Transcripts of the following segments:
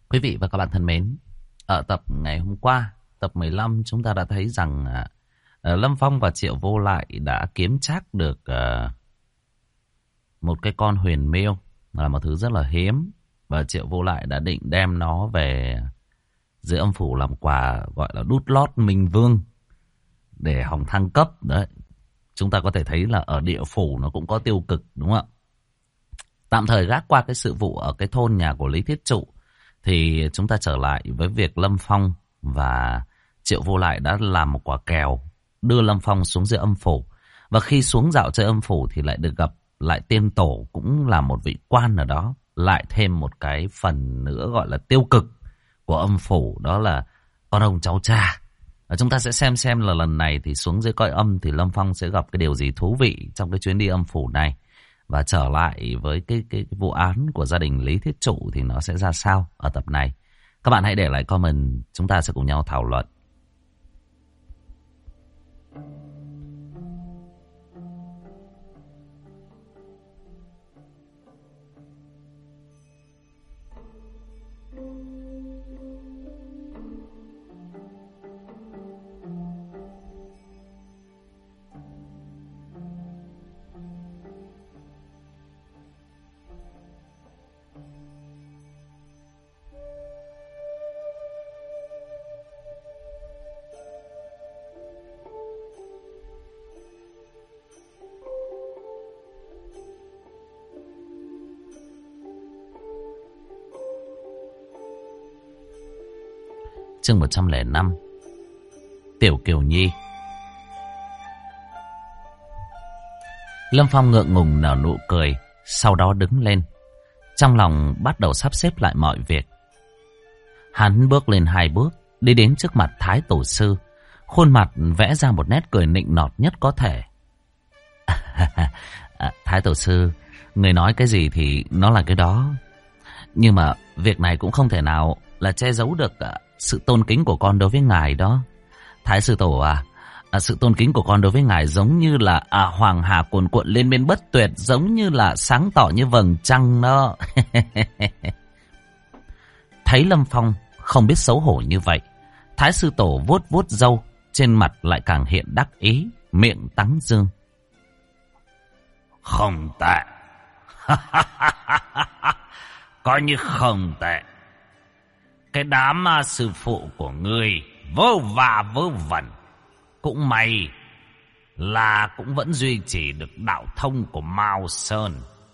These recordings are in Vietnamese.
Quý vị và các bạn thân mến, ở tập ngày hôm qua, tập 15, chúng ta đã thấy rằng Lâm Phong và Triệu Vô Lại đã kiếm trác được một cái con huyền miêu, là một thứ rất là hiếm. Và Triệu Vô Lại đã định đem nó về dưới âm phủ làm quà, gọi là đút lót Minh Vương, để hòng thăng cấp. Đấy, chúng ta có thể thấy là ở địa phủ nó cũng có tiêu cực, đúng không ạ? Tạm thời gác qua cái sự vụ ở cái thôn nhà của Lý Thiết Trụ, thì chúng ta trở lại với việc Lâm Phong và Triệu Vô Lại đã làm một quả kèo đưa Lâm Phong xuống dưới âm phủ. Và khi xuống dạo chơi âm phủ thì lại được gặp lại tiên tổ, cũng là một vị quan ở đó. Lại thêm một cái phần nữa gọi là tiêu cực của âm phủ, đó là con ông cháu cha. Và chúng ta sẽ xem là lần này thì xuống dưới cõi âm thì Lâm Phong sẽ gặp cái điều gì thú vị trong cái chuyến đi âm phủ này. Và trở lại với cái vụ án của gia đình Lý Thiết Trụ thì nó sẽ ra sao ở tập này. Các bạn hãy để lại comment, chúng ta sẽ cùng nhau thảo luận. Chương 105, Tiểu Kiều Nhi. Lâm Phong ngượng ngùng nở nụ cười, sau đó đứng lên. Trong lòng bắt đầu sắp xếp lại mọi việc. Hắn bước lên 2 bước, đi đến trước mặt Thái Tổ Sư. Khuôn mặt vẽ ra một nét cười nịnh nọt nhất có thể. Thái Tổ Sư, người nói cái gì thì nó là cái đó. Nhưng mà việc này cũng không thể nào là che giấu được sự tôn kính của con đối với ngài đó. Thái Sư Tổ sự tôn kính của con đối với ngài giống như là hoàng hà cuồn cuộn lên bên bất tuyệt, giống như là sáng tỏ như vầng trăng đó. Thấy Lâm Phong không biết xấu hổ như vậy, Thái Sư Tổ vuốt vuốt râu, trên mặt lại càng hiện đắc ý, miệng tắng dương. Không tệ. Coi như không tệ. Cái đám sư phụ của ngươi vớ va vớ vẩn, cũng may là cũng vẫn duy trì được đạo thông của Mao Sơn.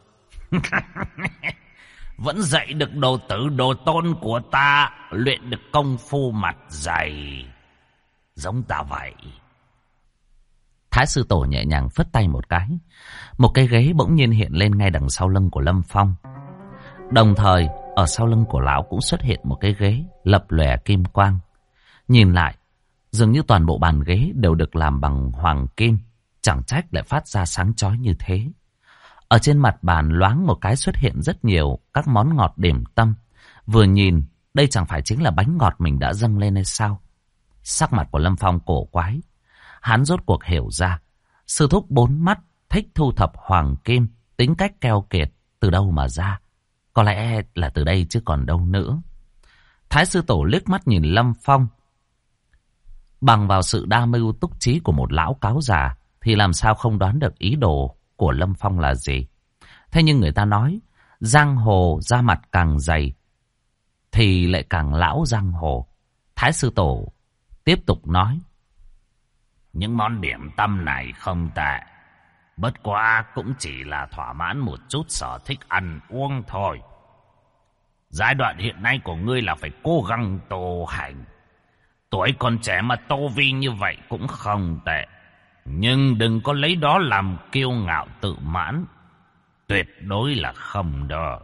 Vẫn dạy được đồ tử đồ tôn của ta luyện được công phu mặt dày, giống ta vậy. Thái Sư Tổ nhẹ nhàng phất tay một cái, một cái ghế bỗng nhiên hiện lên ngay đằng sau lưng của Lâm Phong. Đồng thời ở sau lưng của lão cũng xuất hiện một cái ghế lập lòe kim quang. Nhìn lại, dường như toàn bộ bàn ghế đều được làm bằng hoàng kim, chẳng trách lại phát ra sáng chói như thế. Ở trên mặt bàn loáng một cái xuất hiện rất nhiều các món ngọt điểm tâm. Vừa nhìn, đây chẳng phải chính là bánh ngọt mình đã dâng lên hay sao? Sắc mặt của Lâm Phong cổ quái. Hắn rốt cuộc hiểu ra, sư thúc 4 mắt thích thu thập hoàng kim, tính cách keo kiệt từ đâu mà ra? Có lẽ là từ đây chứ còn đâu nữa. Thái Sư Tổ liếc mắt nhìn Lâm Phong. Bằng vào sự đa mưu túc trí của một lão cáo già thì làm sao không đoán được ý đồ của Lâm Phong là gì. Thế nhưng người ta nói, giang hồ da mặt càng dày thì lại càng lão giang hồ. Thái Sư Tổ tiếp tục nói. Những món điểm tâm này không tệ, bất quá cũng chỉ là thỏa mãn một chút sở thích ăn uống thôi. Giai đoạn hiện nay của ngươi là phải cố gắng tu hành. Tuổi còn trẻ mà tu vi như vậy cũng không tệ, nhưng đừng có lấy đó làm kiêu ngạo tự mãn. Tuyệt đối là không đó.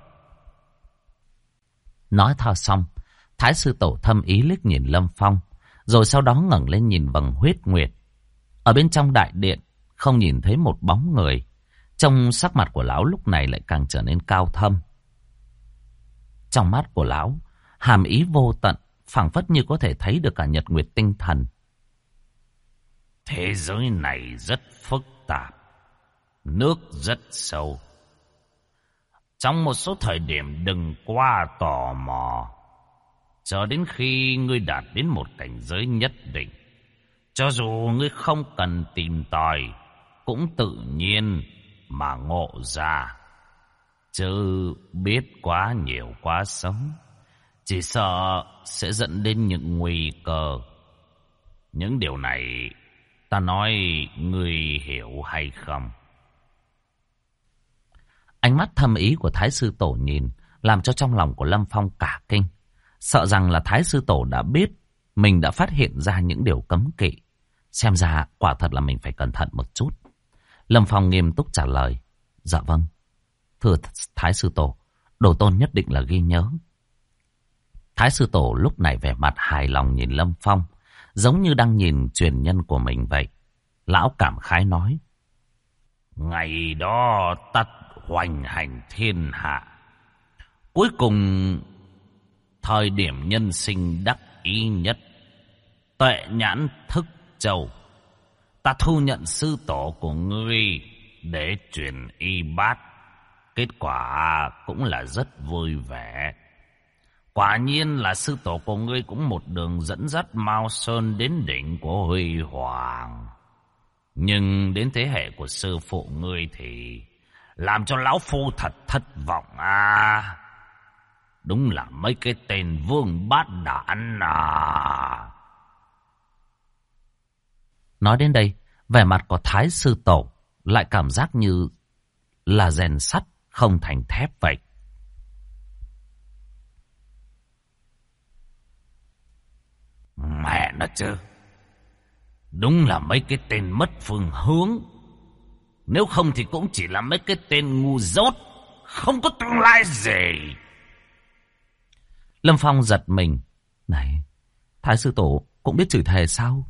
Nói thao xong, Thái Sư Tổ thâm ý liếc nhìn Lâm Phong, rồi sau đó ngẩng lên nhìn vầng huyết nguyệt. Ở bên trong đại điện không nhìn thấy một bóng người. Trong sắc mặt của lão lúc này lại càng trở nên cao thâm. Trong mắt của lão hàm ý vô tận, phảng phất như có thể thấy được cả nhật nguyệt tinh thần. Thế giới này rất phức tạp, nước rất sâu. Trong một số thời điểm đừng quá tò mò. cho đến khi ngươi đạt đến một cảnh giới nhất định. Cho dù ngươi không cần tìm tòi, cũng tự nhiên mà ngộ ra. Chứ biết quá nhiều quá sống, chỉ sợ sẽ dẫn đến những nguy cơ. Những điều này ta nói ngươi hiểu hay không? Ánh mắt thâm ý của Thái Sư Tổ nhìn làm cho trong lòng của Lâm Phong cả kinh. Sợ rằng là Thái Sư Tổ đã biết mình đã phát hiện ra những điều cấm kỵ. Xem ra quả thật là mình phải cẩn thận một chút. Lâm Phong nghiêm túc trả lời. Dạ vâng. Thưa Thái Sư Tổ, đồ tôn nhất định là ghi nhớ. Thái Sư Tổ lúc này vẻ mặt hài lòng nhìn Lâm Phong, giống như đang nhìn truyền nhân của mình vậy. Lão cảm khái nói. Ngày đó ta hoành hành thiên hạ. Cuối cùng, thời điểm nhân sinh đắc ý nhất, tuệ nhãn thức châu, ta thu nhận sư tổ của ngươi để truyền y bát. Kết quả cũng là rất vui vẻ. Quả nhiên là sư tổ của ngươi cũng một đường dẫn dắt Mao Sơn đến đỉnh của huy hoàng. Nhưng đến thế hệ của sư phụ ngươi thì làm cho lão phu thật thất vọng à. Đúng là mấy cái tên vương bát đản à. Nói đến đây, vẻ mặt của Thái Sư Tổ lại cảm giác như là rèn sắt không thành thép vậy. Mẹ nó chứ, đúng là mấy cái tên mất phương hướng. Nếu không thì cũng chỉ là mấy cái tên ngu dốt, không có tương lai gì. Lâm Phong giật mình. Này, Thái Sư Tổ cũng biết chửi thề sao?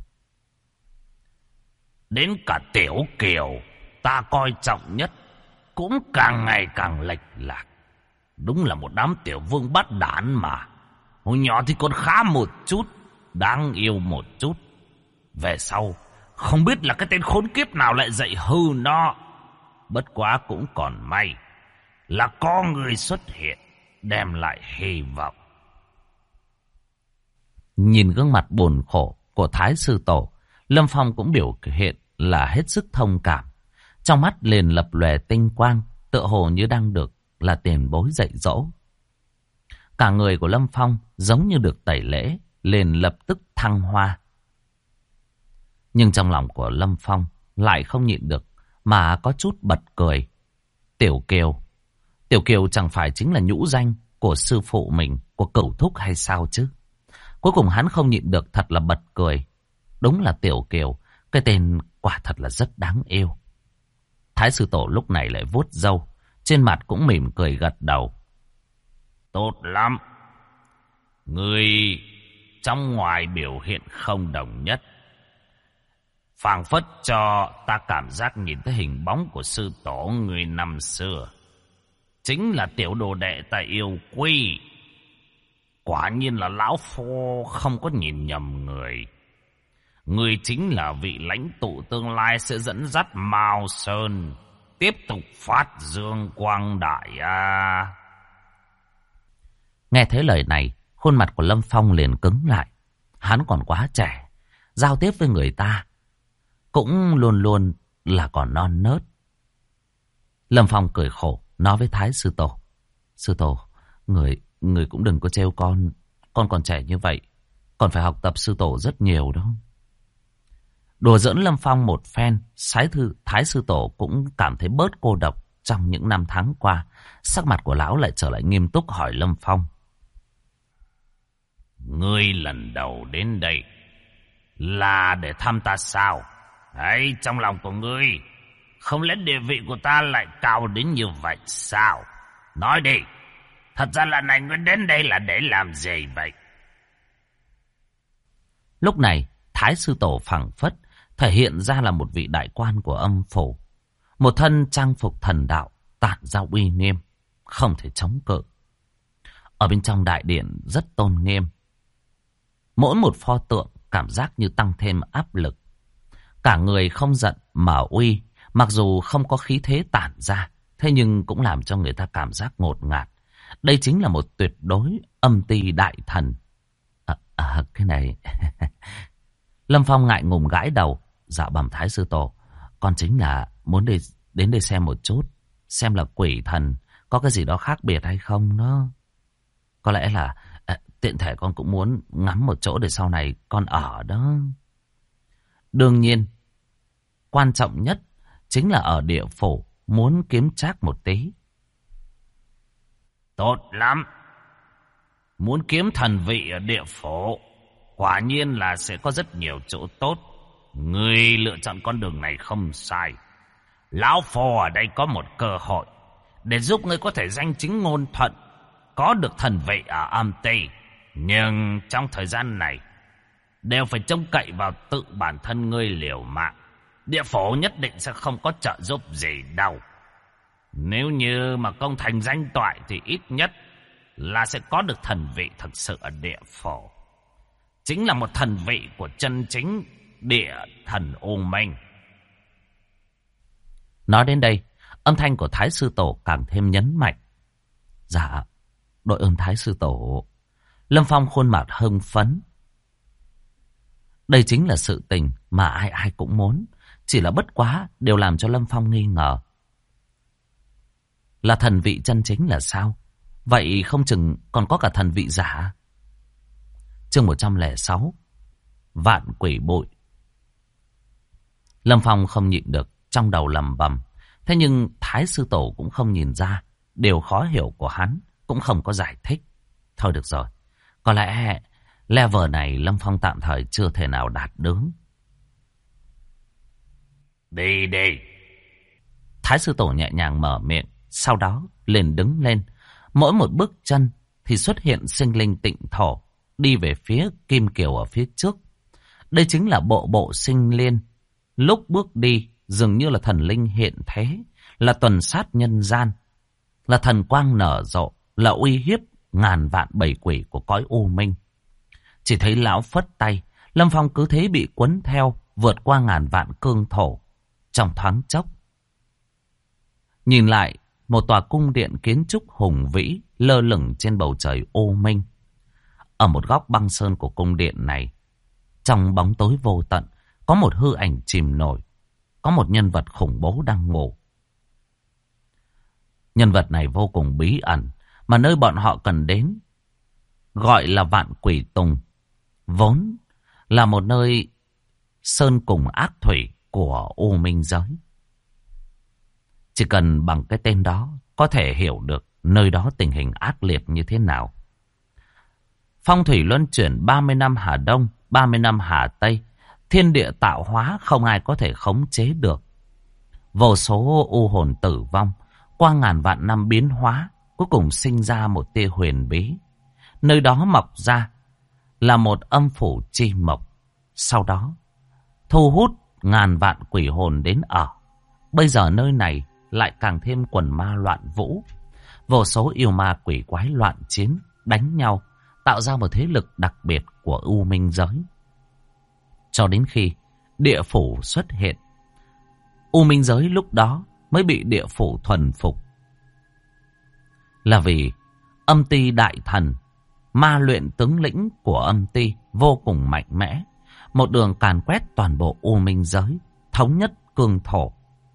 Đến cả Tiểu Kiều ta coi trọng nhất cũng càng ngày càng lệch lạc. Đúng là một đám tiểu vương bát đản mà. Hồi nhỏ thì còn khá một chút, đáng yêu một chút. Về sau không biết là cái tên khốn kiếp nào lại dạy hư nó. Bất quá cũng còn may là có người xuất hiện đem lại hy vọng. Nhìn gương mặt buồn khổ của Thái Sư Tổ, Lâm Phong cũng biểu hiện là hết sức thông cảm. Trong mắt liền lập lòe tinh quang, tựa hồ như đang được là tiền bối dạy dỗ. Cả người của Lâm Phong giống như được tẩy lễ, liền lập tức thăng hoa. Nhưng trong lòng của Lâm Phong lại không nhịn được mà có chút bật cười. Tiểu Kiều chẳng phải chính là nhũ danh của sư phụ mình, của Cửu Thúc hay sao chứ? Cuối cùng hắn không nhịn được thật là bật cười. Đúng là Tiểu Kiều, cái tên quả thật là rất đáng yêu. Thái Sư Tổ lúc này lại vuốt râu, trên mặt cũng mỉm cười gật đầu. Tốt lắm. Người trong ngoài biểu hiện không đồng nhất, phảng phất cho ta cảm giác nhìn thấy hình bóng của sư tổ người năm xưa. Chính là tiểu đồ đệ ta yêu quý. Quả nhiên là lão phu không có nhìn nhầm người. Người chính là vị lãnh tụ tương lai sẽ dẫn dắt Mao Sơn tiếp tục phát dương quang đại à. Nghe thấy lời này, khuôn mặt của Lâm Phong liền cứng lại. Hắn còn quá trẻ, giao tiếp với người ta cũng luôn luôn là còn non nớt. Lâm Phong cười khổ nói với Thái Sư Tổ. Sư Tổ, người cũng đừng có trêu con còn trẻ như vậy, còn phải học tập sư tổ rất nhiều đó. Đùa giỡn Lâm Phong một phen, Thái Sư Tổ cũng cảm thấy bớt cô độc trong những năm tháng qua. Sắc mặt của lão lại trở lại nghiêm túc hỏi Lâm Phong. Ngươi lần đầu đến đây là để thăm ta sao? Ấy, trong lòng của ngươi không lẽ địa vị của ta lại cao đến như vậy sao? Nói đi, thật ra lần này ngươi đến đây là để làm gì vậy? Lúc này Thái Sư Tổ phảng phất thể hiện ra là một vị đại quan của âm phủ, một thân trang phục thần đạo tản ra uy nghiêm, không thể chống cự. Ở bên trong đại điện rất tôn nghiêm, mỗi một pho tượng cảm giác như tăng thêm áp lực. Cả người không giận mà uy, mặc dù không có khí thế tản ra, thế nhưng cũng làm cho người ta cảm giác ngột ngạt. Đây chính là một tuyệt đối âm ti đại thần. thật cái này. Lâm Phong ngại ngùng gãi đầu. Dạ bẩm Thái sư tổ, con chính là muốn đến đây xem một chút, xem là quỷ thần có cái gì đó khác biệt hay không đó. Có lẽ là tiện thể con cũng muốn ngắm một chỗ để sau này con ở đó. Đương nhiên, quan trọng nhất chính là ở địa phủ muốn kiếm trác một tí. Tốt lắm. Muốn kiếm thần vị ở địa phủ, quả nhiên là sẽ có rất nhiều chỗ tốt. Ngươi lựa chọn con đường này không sai. Lão Phu ở đây có một cơ hội để giúp ngươi có thể danh chính ngôn thuận, có được thần vị ở âm ty. Nhưng trong thời gian này, đều phải trông cậy vào tự bản thân ngươi liều mạng. Địa phủ nhất định sẽ không có trợ giúp gì đâu. Nếu như mà công thành danh toại thì ít nhất là sẽ có được thần vị thực sự ở địa phủ. Chính là một thần vị của chân chính địa thần U Minh. Nói đến đây, âm thanh của Thái sư tổ càng thêm nhấn mạnh. Dạ, đội ơn Thái sư tổ. Lâm Phong khuôn mặt hưng phấn. Đây chính là sự tình mà ai ai cũng muốn. Chỉ là bất quá đều làm cho Lâm Phong nghi ngờ. Là thần vị chân chính là sao? Vậy không chừng còn có cả thần vị giả. Chương 106. Vạn quỷ bụi. Lâm Phong không nhịn được, trong đầu lầm bầm. Thế nhưng Thái sư tổ cũng không nhìn ra. Điều khó hiểu của hắn cũng không có giải thích. Thôi được rồi, có lẽ level này Lâm Phong tạm thời chưa thể nào đạt đến. Đi đi. Thái sư tổ nhẹ nhàng mở miệng, sau đó liền đứng lên. Mỗi một bước chân thì xuất hiện sinh linh tịnh thổ, đi về phía Kim Kiều ở phía trước. Đây chính là bộ sinh liên. Lúc bước đi dường như là thần linh hiện thế, là tuần sát nhân gian, là thần quang nở rộ, là uy hiếp ngàn vạn bầy quỷ của cõi U Minh. Chỉ thấy lão phất tay, Lâm Phong cứ thế bị cuốn theo, vượt qua ngàn vạn cương thổ. Trong thoáng chốc, nhìn lại, một tòa cung điện kiến trúc hùng vĩ lơ lửng trên bầu trời U Minh. Ở một góc băng sơn của cung điện này, trong bóng tối vô tận, có một hư ảnh chìm nổi, có một nhân vật khủng bố đang ngủ. Nhân vật này vô cùng bí ẩn, mà nơi bọn họ cần đến gọi là Vạn Quỷ Tùng, vốn là một nơi sơn cùng ác thủy của U Minh giới. Chỉ cần bằng cái tên đó có thể hiểu được nơi đó tình hình ác liệt như thế nào. Phong thủy luân chuyển 30 năm Hà Đông, 30 năm Hà Tây, thiên địa tạo hóa không ai có thể khống chế được. Vô số u hồn tử vong, qua ngàn vạn năm biến hóa, cuối cùng sinh ra một tia huyền bí. Nơi đó mọc ra là một âm phủ chi mộc, sau đó thu hút ngàn vạn quỷ hồn đến ở. Bây giờ nơi này lại càng thêm quần ma loạn vũ. Vô số yêu ma quỷ quái loạn chiến, đánh nhau, tạo ra một thế lực đặc biệt của U Minh giới. Cho đến khi địa phủ xuất hiện, U Minh giới lúc đó mới bị địa phủ thuần phục. Là vì âm ty đại thần, ma luyện tướng lĩnh của âm ty vô cùng mạnh mẽ, một đường càn quét toàn bộ U Minh giới, thống nhất cương thổ.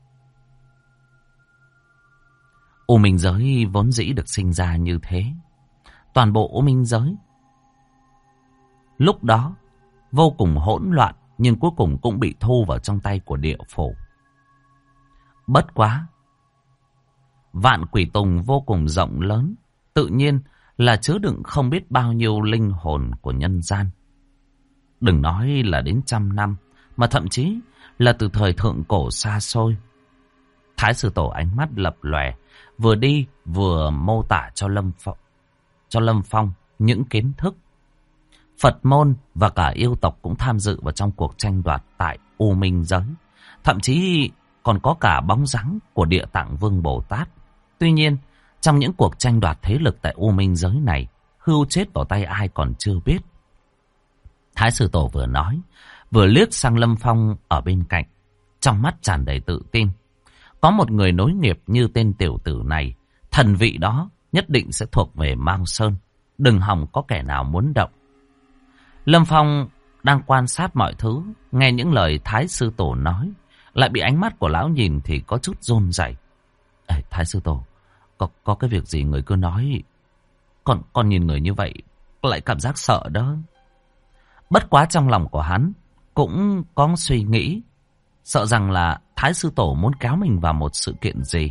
U Minh giới vốn dĩ được sinh ra như thế. Toàn bộ U Minh giới lúc đó vô cùng hỗn loạn, nhưng cuối cùng cũng bị thu vào trong tay của địa phủ. Bất quá, Vạn Quỷ Tùng vô cùng rộng lớn, tự nhiên là chứa đựng không biết bao nhiêu linh hồn của nhân gian. Đừng nói là đến 100 năm, mà thậm chí là từ thời thượng cổ xa xôi. Thái sư tổ ánh mắt lập lòe, vừa đi vừa mô tả cho Lâm Phong những kiến thức. Phật môn và cả yêu tộc cũng tham dự vào trong cuộc tranh đoạt tại U Minh giới. Thậm chí còn có cả bóng dáng của Địa Tạng Vương Bồ Tát. Tuy nhiên, trong những cuộc tranh đoạt thế lực tại U Minh giới này, hưu chết vào tay ai còn chưa biết. Thái sư tổ vừa nói, vừa liếc sang Lâm Phong ở bên cạnh, trong mắt tràn đầy tự tin. Có một người nối nghiệp như tên tiểu tử này, thần vị đó nhất định sẽ thuộc về Mao Sơn. Đừng hòng có kẻ nào muốn động. Lâm Phong đang quan sát mọi thứ, nghe những lời Thái sư tổ nói, lại bị ánh mắt của lão nhìn thì có chút run rẩy. Ê, Thái sư tổ, có cái việc gì người cứ nói. Con nhìn người như vậy lại cảm giác sợ đó. Bất quá trong lòng của hắn cũng có suy nghĩ, sợ rằng là Thái sư tổ muốn kéo mình vào một sự kiện gì.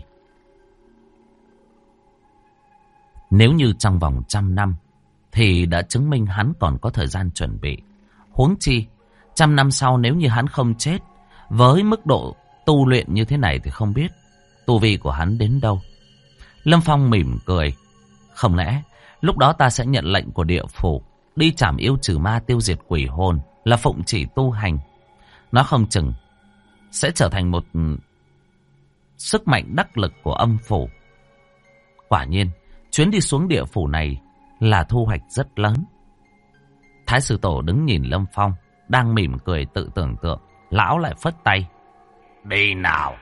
Nếu như trong vòng 100 năm thì đã chứng minh hắn còn có thời gian chuẩn bị. Huống chi 100 năm sau nếu như hắn không chết, với mức độ tu luyện như thế này thì không biết tu vi của hắn đến đâu. Lâm Phong mỉm cười. Không lẽ lúc đó ta sẽ nhận lệnh của địa phủ, đi trảm yêu trừ ma, tiêu diệt quỷ hồn, là phụng chỉ tu hành. Nó không chừng sẽ trở thành một sức mạnh đắc lực của âm phủ. Quả nhiên chuyến đi xuống địa phủ này là thu hoạch rất lớn. Thái sư tổ đứng nhìn Lâm Phong đang mỉm cười tự tưởng tượng. Lão lại phất tay. Đi nào.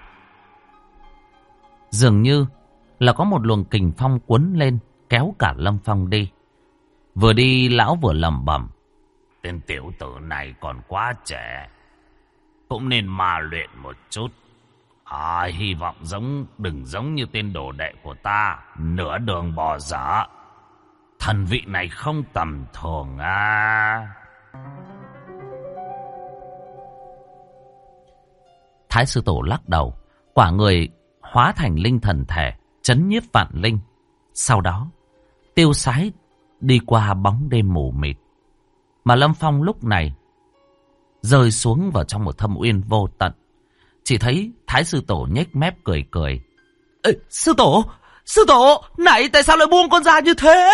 Dường như là có một luồng kình phong cuốn lên, kéo cả Lâm Phong đi. Vừa đi lão vừa lẩm bẩm. Tên tiểu tử này còn quá trẻ, cũng nên ma luyện một chút. Hy vọng đừng giống như tên đồ đệ của ta, nửa đường bỏ dở. Thần vị này không tầm thường à. Thái sư tổ lắc đầu, quả người hóa thành linh thần thể, trấn nhiếp vạn linh. Sau đó tiêu sái đi qua bóng đêm mù mịt. Mà Lâm Phong lúc này rơi xuống vào trong một thâm uyên vô tận. Chỉ thấy Thái sư tổ nhếch mép cười cười. Ê, sư tổ, này tại sao lại buông con ra như thế?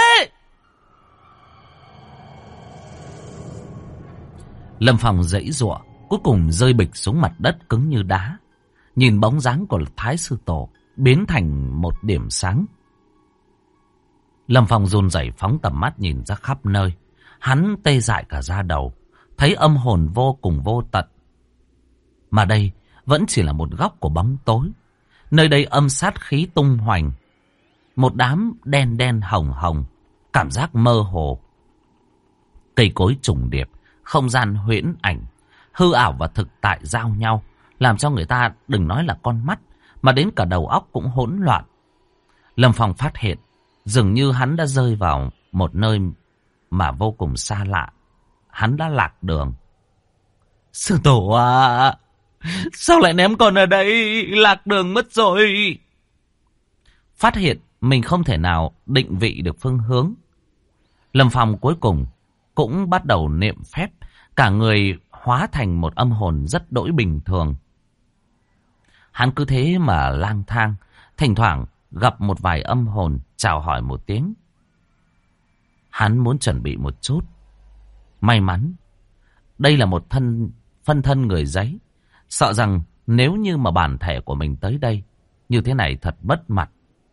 Lâm Phong giãy giụa, cuối cùng rơi bịch xuống mặt đất cứng như đá. Nhìn bóng dáng của Thái sư tổ biến thành một điểm sáng. Lâm Phong run rẩy phóng tầm mắt nhìn ra khắp nơi. Hắn tê dại cả da đầu, thấy âm hồn vô cùng vô tận. Mà đây vẫn chỉ là một góc của bóng tối. Nơi đây âm sát khí tung hoành. Một đám đen đen hồng hồng, cảm giác mơ hồ. Cây cối trùng điệp, không gian huyễn ảnh, hư ảo và thực tại giao nhau, làm cho người ta đừng nói là con mắt, mà đến cả đầu óc cũng hỗn loạn. Lâm Phong phát hiện, dường như hắn đã rơi vào một nơi mà vô cùng xa lạ. Hắn đã lạc đường. Sư tổ à, sao lại ném con ở đây? Lạc đường mất rồi. Phát hiện mình không thể nào định vị được phương hướng, Lâm Phong cuối cùng cũng bắt đầu niệm phép. Cả người hóa thành một âm hồn rất đỗi bình thường. Hắn cứ thế mà lang thang, thỉnh thoảng gặp một vài âm hồn chào hỏi một tiếng. Hắn muốn chuẩn bị một chút. May mắn đây là một phân thân người giấy. Sợ rằng nếu như mà bản thể của mình tới đây như thế này thật mất mặt.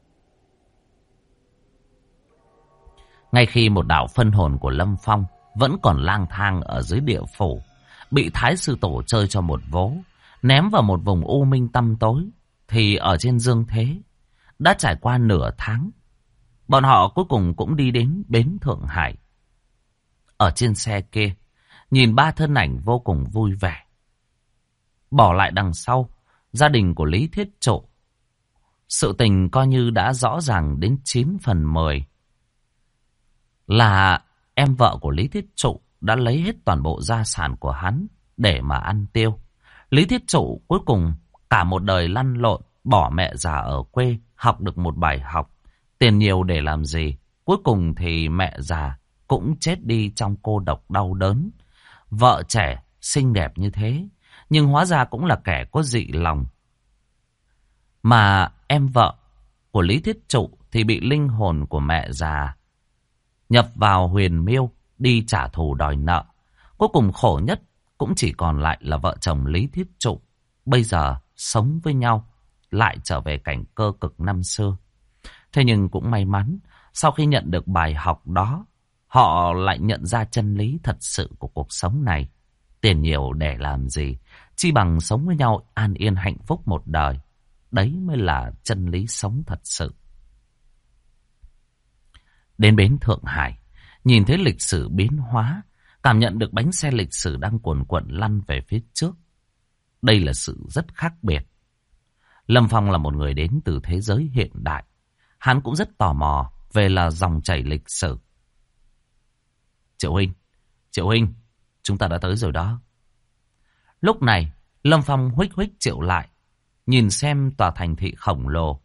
Ngay khi một đạo phân hồn của Lâm Phong vẫn còn lang thang ở dưới địa phủ, bị Thái sư tổ chơi cho một vố, ném vào một vùng u minh tăm tối, thì ở trên dương thế đã trải qua nửa tháng, bọn họ cuối cùng cũng đi đến bến Thượng Hải. Ở trên xe kia, nhìn ba thân ảnh vô cùng vui vẻ. Bỏ lại đằng sau gia đình của Lý Thiết Trụ, sự tình coi như đã rõ ràng đến 9/10. Là em vợ của Lý Thiết Trụ đã lấy hết toàn bộ gia sản của hắn để mà ăn tiêu. Lý Thiết Trụ cuối cùng cả một đời lăn lộn, bỏ mẹ già ở quê, học được một bài học. Tiền nhiều để làm gì? Cuối cùng thì mẹ già cũng chết đi trong cô độc đau đớn. Vợ trẻ xinh đẹp như thế, nhưng hóa ra cũng là kẻ có dị lòng. Mà em vợ của Lý Thiết Trụ thì bị linh hồn của mẹ già nhập vào huyền miêu đi trả thù đòi nợ. Cuối cùng khổ nhất cũng chỉ còn lại là vợ chồng Lý Thiết Trụ. Bây giờ sống với nhau, lại trở về cảnh cơ cực năm xưa. Thế nhưng cũng may mắn, sau khi nhận được bài học đó, họ lại nhận ra chân lý thật sự của cuộc sống này. Tiền nhiều để làm gì? Chi bằng sống với nhau an yên hạnh phúc một đời. Đấy mới là chân lý sống thật sự. Đến bến Thượng Hải, nhìn thấy lịch sử biến hóa, cảm nhận được bánh xe lịch sử đang cuồn cuộn lăn về phía trước. Đây là sự rất khác biệt. Lâm Phong là một người đến từ thế giới hiện đại. Hắn cũng rất tò mò về là dòng chảy lịch sử. Triệu Huynh, chúng ta đã tới rồi đó. Lúc này, Lâm Phong huých huých Triệu lại, nhìn xem tòa thành thị khổng lồ.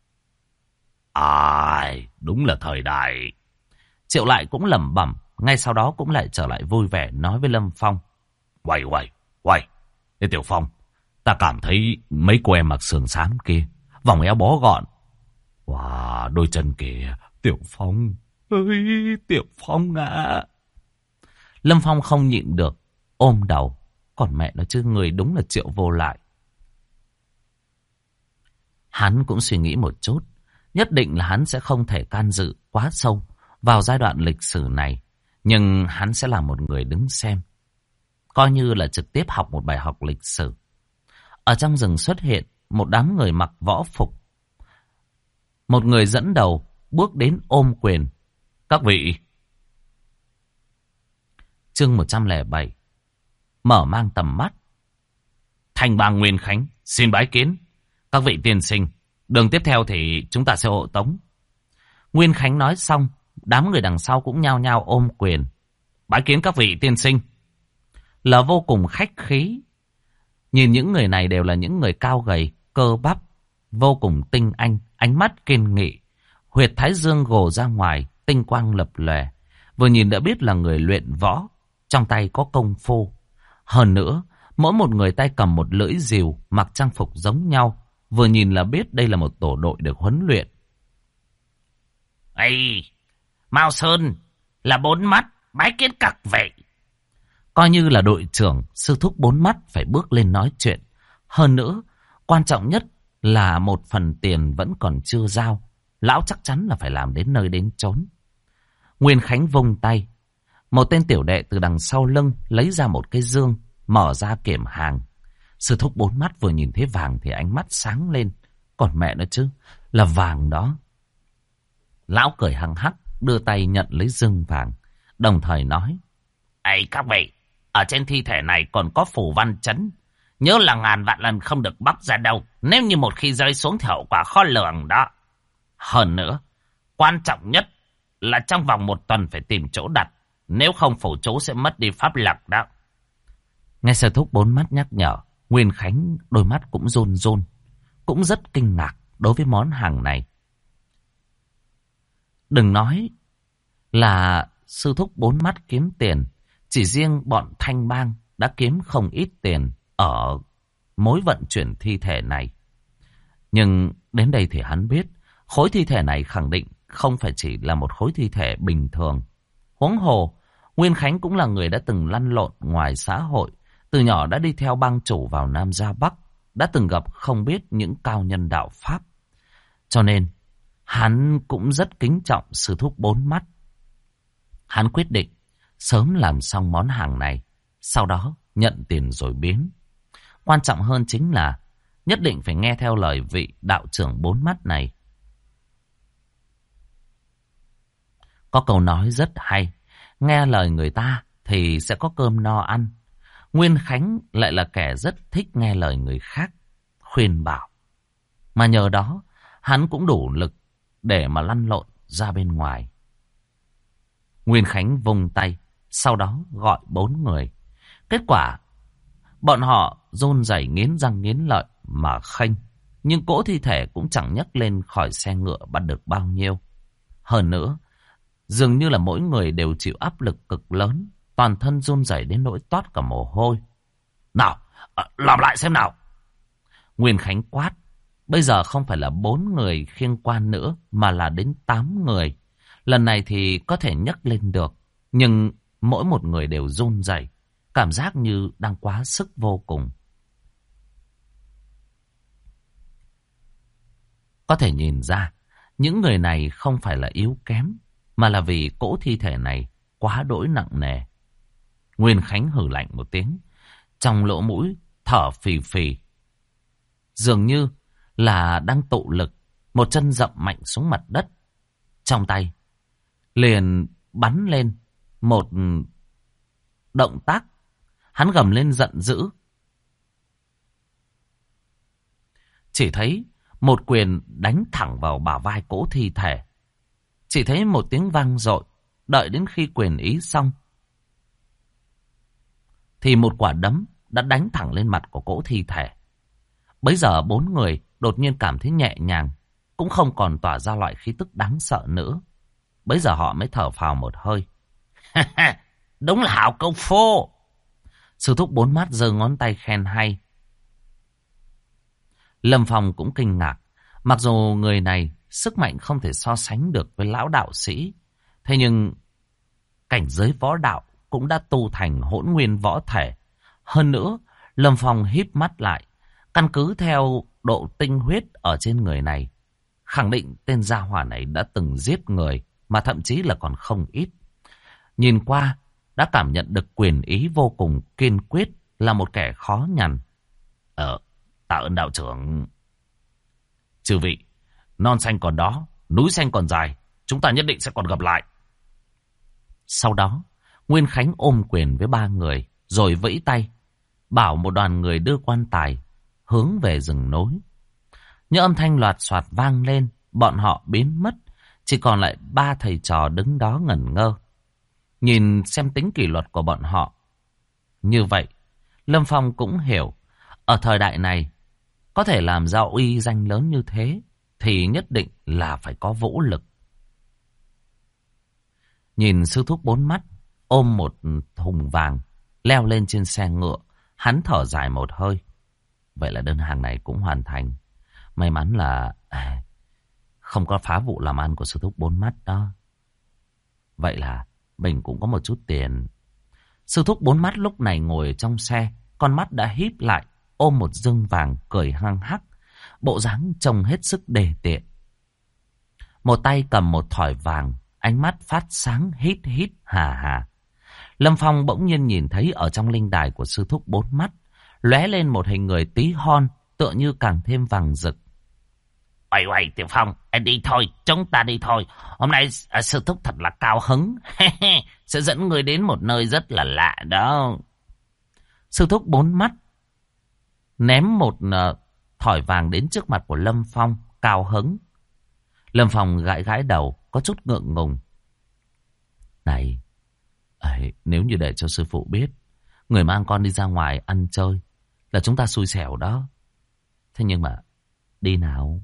Đúng là thời đại. Triệu lại cũng lẩm bẩm, ngay sau đó cũng lại trở lại vui vẻ nói với Lâm Phong. Uầy, Ê Tiểu Phong, ta cảm thấy mấy cô em mặc sườn xám kia, vòng eo bó gọn. Wow, đôi chân kìa, Tiểu Phong ơi, Tiểu Phong à. Lâm Phong không nhịn được, ôm đầu. Còn mẹ nó chứ, người đúng là Triệu vô lại. Hắn cũng suy nghĩ một chút, nhất định là hắn sẽ không thể can dự quá sâu vào giai đoạn lịch sử này. Nhưng hắn sẽ là một người đứng xem, coi như là trực tiếp học một bài học lịch sử. Ở trong rừng xuất hiện một đám người mặc võ phục. Một người dẫn đầu bước đến ôm quyền. Các vị. Chương 107. Mở mang tầm mắt. Thành bang Nguyên Khánh xin bái kiến. Các vị tiên sinh, đường tiếp theo thì chúng ta sẽ hộ tống. Nguyên Khánh nói xong, đám người đằng sau cũng nhao nhao ôm quyền. Bái kiến các vị tiên sinh. Là vô cùng khách khí. Nhìn những người này đều là những người cao gầy, cơ bắp, vô cùng tinh anh, ánh mắt kiên nghị. Huyệt thái dương gồ ra ngoài, tinh quang lập lòe. Vừa nhìn đã biết là người luyện võ, trong tay có công phu. Hơn nữa, mỗi một người tay cầm một lưỡi rìu, mặc trang phục giống nhau. Vừa nhìn là biết đây là một tổ đội được huấn luyện. Mao Sơn là bốn mắt, bái kiến các vị. Coi như là đội trưởng, sư thúc bốn mắt phải bước lên nói chuyện. Hơn nữa, quan trọng nhất là một phần tiền vẫn còn chưa giao. Lão chắc chắn là phải làm đến nơi đến chốn. Nguyên Khánh vung tay. Một tên tiểu đệ từ đằng sau lưng lấy ra một cái dương, mở ra kiểm hàng. Sư thúc bốn mắt vừa nhìn thấy vàng thì ánh mắt sáng lên. Còn mẹ nó chứ, là vàng đó. Lão cười hăng hắc, đưa tay nhận lấy dương vàng, đồng thời nói. Các vị, ở trên thi thể này còn có phù văn chấn. Nhớ là ngàn vạn lần không được bóc ra đâu. Nếu như một khi rơi xuống thì hậu quả khó lường đó. Hơn nữa, quan trọng nhất là trong vòng 1 tuần phải tìm chỗ đặt. Nếu không phủ chú sẽ mất đi pháp lực đó. Nghe sư thúc bốn mắt nhắc nhở, Nguyên Khánh đôi mắt cũng run run. Cũng rất kinh ngạc đối với món hàng này. Đừng nói là sư thúc bốn mắt kiếm tiền. Chỉ riêng bọn Thanh Bang đã kiếm không ít tiền ở mối vận chuyển thi thể này. Nhưng đến đây thì hắn biết khối thi thể này khẳng định không phải chỉ là một khối thi thể bình thường. Huống hồ, Nguyên Khánh cũng là người đã từng lăn lộn ngoài xã hội. Từ nhỏ đã đi theo bang chủ vào Nam ra Bắc. Đã từng gặp không biết những cao nhân đạo Pháp. Cho nên, hắn cũng rất kính trọng sư thúc bốn mắt. Hắn quyết định sớm làm xong món hàng này, sau đó nhận tiền rồi biến. Quan trọng hơn chính là nhất định phải nghe theo lời vị đạo trưởng bốn mắt này. Có câu nói rất hay, nghe lời người ta thì sẽ có cơm no ăn. Nguyên Khánh lại là kẻ rất thích nghe lời người khác khuyên bảo. Mà nhờ đó, hắn cũng đủ lực để mà lăn lộn ra bên ngoài. Nguyên Khánh vung tay, sau đó gọi 4 người. Kết quả, bọn họ run rẩy nghiến răng nghiến lợi mà khênh. Nhưng cỗ thi thể cũng chẳng nhấc lên khỏi xe ngựa bắt được bao nhiêu. Hơn nữa, dường như là mỗi người đều chịu áp lực cực lớn, toàn thân run rẩy đến nỗi toát cả mồ hôi. Nào, làm lại xem nào. Nguyên Khánh quát. Bây giờ không phải là 4 người khiêng quan nữa, mà là đến 8 người. Lần này thì có thể nhấc lên được, nhưng mỗi một người đều run rẩy, cảm giác như đang quá sức vô cùng. Có thể nhìn ra, những người này không phải là yếu kém, mà là vì cỗ thi thể này quá đỗi nặng nề. Nguyên Khánh hừ lạnh một tiếng, trong lỗ mũi thở phì phì. Dường như là đang tụ lực, một chân dậm mạnh xuống mặt đất. Trong tay liền bắn lên một động tác. Hắn gầm lên giận dữ. Chỉ thấy một quyền đánh thẳng vào bả vai cỗ thi thể. Chỉ thấy một tiếng vang dội. Đợi đến khi quyền ý xong thì một quả đấm đã đánh thẳng lên mặt của cỗ thi thể. Bấy giờ 4 người đột nhiên cảm thấy nhẹ nhàng, cũng không còn tỏa ra loại khí tức đáng sợ nữa. Bấy giờ họ mới thở phào một hơi. Đúng là hảo công phu. Sư thúc 4 mắt giơ ngón tay khen hay. Lâm Phong cũng kinh ngạc. Mặc dù người này sức mạnh không thể so sánh được với lão đạo sĩ, thế nhưng cảnh giới võ đạo cũng đã tu thành hỗn nguyên võ thể. Hơn nữa, Lâm Phong híp mắt lại, căn cứ theo độ tinh huyết ở trên người này, khẳng định tên gia hỏa này đã từng giết người, mà thậm chí là còn không ít. Nhìn qua, đã cảm nhận được quyền ý vô cùng kiên quyết, là một kẻ khó nhằn. Tạ ơn đạo trưởng. Chư vị, non xanh còn đó, núi xanh còn dài, chúng ta nhất định sẽ còn gặp lại. Sau đó, Nguyên Khánh ôm quyền với 3 người, rồi vẫy tay, bảo một đoàn người đưa quan tài, hướng về rừng núi. Những âm thanh loạt soạt vang lên, bọn họ biến mất, chỉ còn lại 3 thầy trò đứng đó ngẩn ngơ. Nhìn xem tính kỷ luật của bọn họ. Như vậy, Lâm Phong cũng hiểu, ở thời đại này, có thể làm ra uy danh lớn như thế, thì nhất định là phải có vũ lực. Nhìn sư thúc 4 mắt, ôm một thùng vàng, leo lên trên xe ngựa, hắn thở dài một hơi. Vậy là đơn hàng này cũng hoàn thành. May mắn là không có phá vụ làm ăn của sư thúc 4 mắt đó. Vậy là mình cũng có một chút tiền. Sư thúc 4 mắt lúc này ngồi trong xe, con mắt đã híp lại, ôm một dương vàng cười hăng hắc, bộ dáng trông hết sức đề tiện. Một tay cầm một thỏi vàng, ánh mắt phát sáng hít hít hà hà. Lâm Phong bỗng nhiên nhìn thấy ở trong linh đài của sư thúc 4 mắt lóe lên một hình người tí hon, tựa như càng thêm vàng rực. Uầy uầy Tiểu Phong, đi thôi, chúng ta đi thôi. Hôm nay sư thúc thật là cao hứng. Sẽ dẫn người đến một nơi rất là lạ đó. Sư thúc 4 mắt ném một thỏi vàng đến trước mặt của Lâm Phong, cao hứng. Lâm Phong gãi gãi đầu, có chút ngượng ngùng. Này, nếu như để cho sư phụ biết, người mang con đi ra ngoài ăn chơi, là chúng ta xui xẻo đó. Thế nhưng mà, đi nào.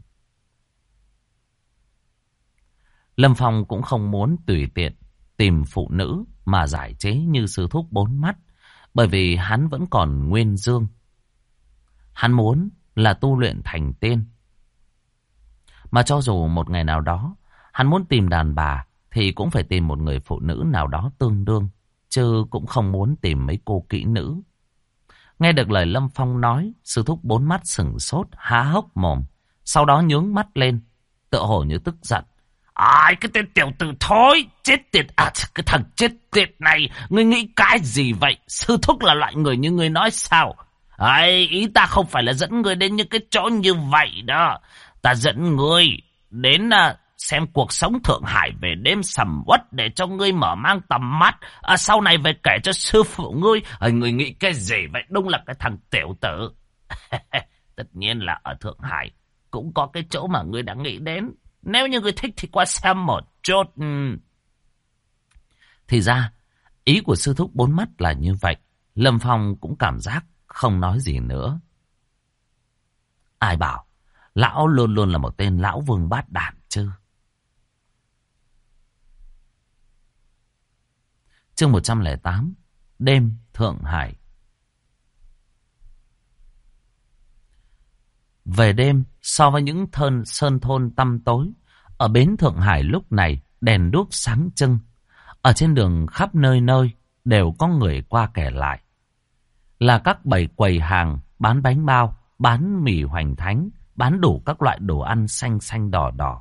Lâm Phong cũng không muốn tùy tiện tìm phụ nữ mà giải chế như sư thúc 4 mắt, bởi vì hắn vẫn còn nguyên dương. Hắn muốn là tu luyện thành tiên. Mà cho dù một ngày nào đó hắn muốn tìm đàn bà, thì cũng phải tìm một người phụ nữ nào đó tương đương, chứ cũng không muốn tìm mấy cô kỹ nữ. Nghe được lời Lâm Phong nói, sư thúc 4 mắt sửng sốt, há hốc mồm, sau đó nhướng mắt lên, tựa hồ như tức giận. Ai, cái tên tiểu tử thối, chết tiệt, cái thằng chết tiệt này, ngươi nghĩ cái gì vậy? Sư thúc là loại người như ngươi nói sao? Ý ta không phải là dẫn ngươi đến những cái chỗ như vậy đó. Ta dẫn ngươi đến xem cuộc sống Thượng Hải về đêm sầm uất để cho ngươi mở mang tầm mắt. Sau này về kể cho sư phụ ngươi. Ngươi nghĩ cái gì vậy? Đúng là cái thằng tiểu tử. Tất nhiên là ở Thượng Hải cũng có cái chỗ mà ngươi đã nghĩ đến. Nếu như ngươi thích thì qua xem một chút. Thì ra, ý của sư thúc 4 mắt là như vậy. Lâm Phong cũng cảm giác không nói gì nữa. Ai bảo, lão luôn luôn là một tên lão vương bát đản chứ. Chương 108, đêm Thượng Hải. Về đêm, so với những sơn thôn tăm tối, ở bến Thượng Hải lúc này đèn đuốc sáng trưng. Ở trên đường khắp nơi nơi đều có người qua kẻ lại. Là các bầy quầy hàng bán bánh bao, bán mì hoành thánh, bán đủ các loại đồ ăn xanh xanh đỏ đỏ.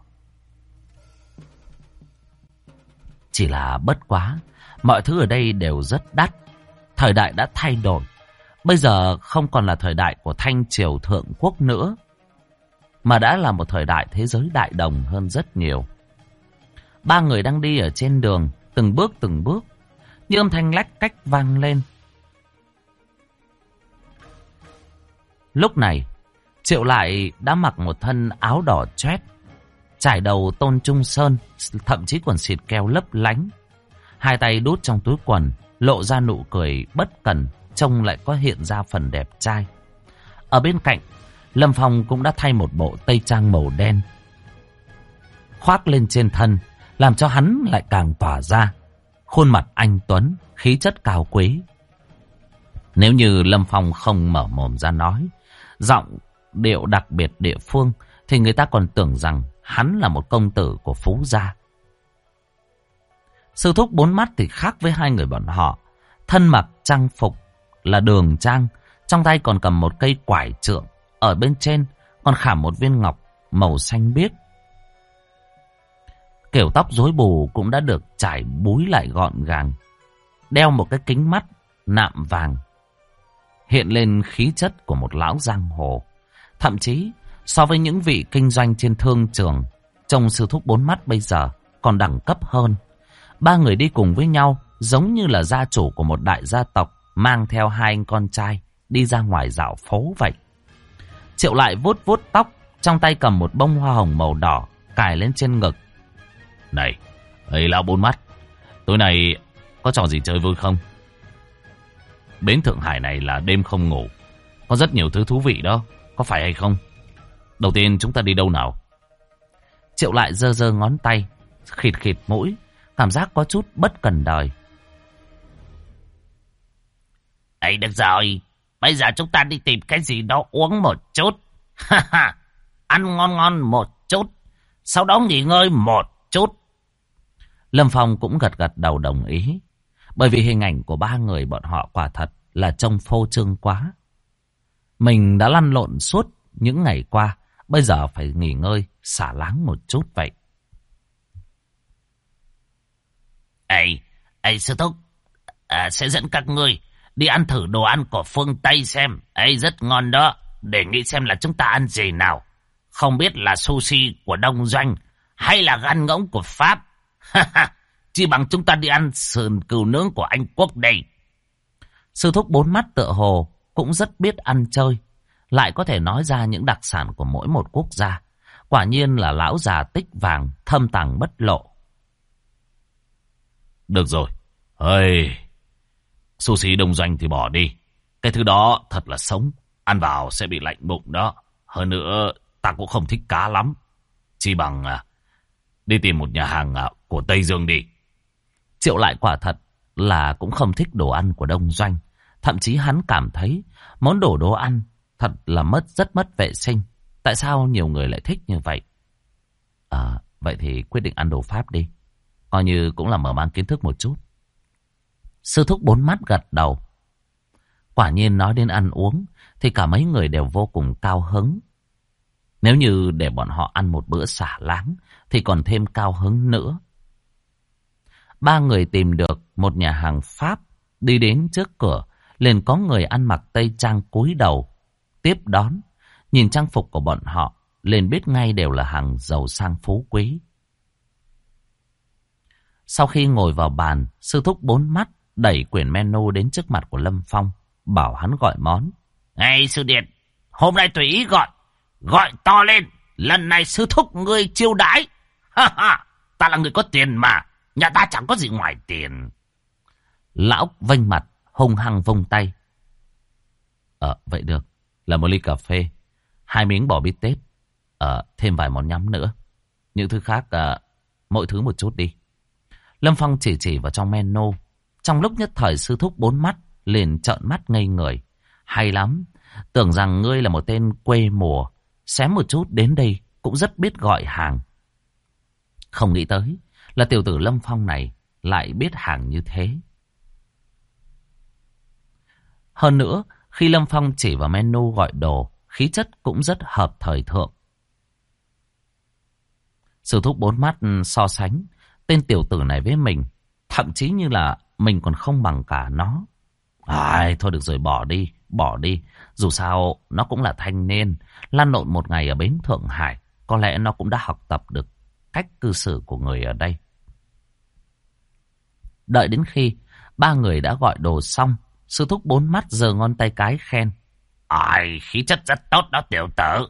Chỉ là bất quá, mọi thứ ở đây đều rất đắt. Thời đại đã thay đổi. Bây giờ không còn là thời đại của Thanh Triều Thượng Quốc nữa, mà đã là một thời đại thế giới đại đồng hơn rất nhiều. 3 người đang đi ở trên đường, từng bước, như âm thanh lách cách vang lên. Lúc này, Triệu Lại đã mặc một thân áo đỏ chét, trải đầu tôn trung sơn, thậm chí còn xịt keo lấp lánh. Hai tay đút trong túi quần, lộ ra nụ cười bất cần, trông lại có hiện ra phần đẹp trai. Ở bên cạnh, Lâm Phong cũng đã thay một bộ tây trang màu đen, khoác lên trên thân, làm cho hắn lại càng tỏa ra. Khuôn mặt anh tuấn, khí chất cao quý. Nếu như Lâm Phong không mở mồm ra nói, giọng điệu đặc biệt địa phương, thì người ta còn tưởng rằng hắn là một công tử của Phú gia. Sư thúc bốn mắt thì khác với hai người bọn họ. Thân mặc trang phục là đường trang, trong tay còn cầm một cây quải trượng, ở bên trên còn khảm một viên ngọc màu xanh biếc. Kiểu tóc rối bù cũng đã được trải búi lại gọn gàng, đeo một cái kính mắt nạm vàng, hiện lên khí chất của một lão giang hồ. Thậm chí so với những vị kinh doanh trên thương trường, trông sư thúc bốn mắt bây giờ còn đẳng cấp hơn. Ba người đi cùng với nhau giống như là gia chủ của một đại gia tộc mang theo hai anh con trai đi ra ngoài dạo phố vậy. Triệu Lại vuốt vuốt tóc, trong tay cầm một bông hoa hồng màu đỏ cài lên trên ngực. Này, ấy lão bốn mắt, tối nay có trò gì chơi vui không? Bến Thượng Hải này là đêm không ngủ, có rất nhiều thứ thú vị đó, có phải hay không? Đầu tiên chúng ta đi đâu nào? Triệu Lại giơ giơ ngón tay, khịt khịt mũi, cảm giác có chút bất cần đời. Ấy được rồi, bây giờ chúng ta đi tìm cái gì đó uống một chút. Ăn ngon ngon một chút, sau đó nghỉ ngơi một chút. Lâm Phong cũng gật gật đầu đồng ý. Bởi vì hình ảnh của ba người bọn họ quả thật là trông phô trương quá. Mình đã lăn lộn suốt những ngày qua, bây giờ phải nghỉ ngơi, xả láng một chút vậy. Ê sư thúc, sẽ dẫn các ngươi đi ăn thử đồ ăn của phương Tây xem. Rất ngon đó, để nghĩ xem là chúng ta ăn gì nào. Không biết là sushi của Đông Doanh hay là gan ngỗng của Pháp. Chỉ bằng chúng ta đi ăn sườn cừu nướng của Anh Quốc đây. Sư thúc bốn mắt tựa hồ cũng rất biết ăn chơi, lại có thể nói ra những đặc sản của mỗi một quốc gia. Quả nhiên là lão già tích vàng, thâm tàng bất lộ. Được rồi, sushi Đông Doanh thì bỏ đi. Cái thứ đó thật là sống, ăn vào sẽ bị lạnh bụng đó. Hơn nữa, ta cũng không thích cá lắm. Chỉ bằng đi tìm một nhà hàng của Tây Dương đi. Triệu Lại quả thật là cũng không thích đồ ăn của Đông Doanh. Thậm chí hắn cảm thấy món đồ ăn thật là rất mất vệ sinh. Tại sao nhiều người lại thích như vậy? Vậy thì quyết định ăn đồ Pháp đi. Coi như cũng là mở mang kiến thức một chút. Sư thúc bốn mắt gật đầu. Quả nhiên nói đến ăn uống thì cả mấy người đều vô cùng cao hứng. Nếu như để bọn họ ăn một bữa xả láng thì còn thêm cao hứng nữa. Ba người tìm được một nhà hàng Pháp, đi đến trước cửa, liền có người ăn mặc tây trang cúi đầu tiếp đón. Nhìn trang phục của bọn họ, liền biết ngay đều là hàng giàu sang phú quý. Sau khi ngồi vào bàn, sư thúc bốn mắt đẩy quyển menu đến trước mặt của Lâm Phong, bảo hắn gọi món. Này sư điện, hôm nay tùy ý gọi to lên, lần này sư thúc ngươi chiêu đãi. Ta là người có tiền mà, nhà ta chẳng có gì ngoài tiền. Lão vênh mặt, hung hăng vung tay. Vậy được, là một ly cà phê, 2 miếng bò bít tết, thêm vài món nhắm nữa. Những thứ khác, mỗi thứ một chút đi. Lâm Phong chỉ vào trong menu. Trong lúc nhất thời sư thúc bốn mắt liền trợn mắt ngây người. Hay lắm, tưởng rằng ngươi là một tên quê mùa, xém một chút đến đây cũng rất biết gọi hàng. Không nghĩ tới là tiểu tử Lâm Phong này lại biết hàng như thế. Hơn nữa, khi Lâm Phong chỉ vào menu gọi đồ, khí chất cũng rất hợp thời thượng. Sư thúc bốn mắt so sánh tên tiểu tử này với mình, thậm chí như là mình còn không bằng cả nó. Thôi được rồi, bỏ đi. Dù sao nó cũng là thanh niên, lăn lộn một ngày ở bến Thượng Hải, có lẽ nó cũng đã học tập được cách cư xử của người ở đây. Đợi đến khi Ba người đã gọi đồ xong. Sư thúc bốn mắt giơ ngón tay cái khen. Ai, khí chất rất tốt đó tiểu tử.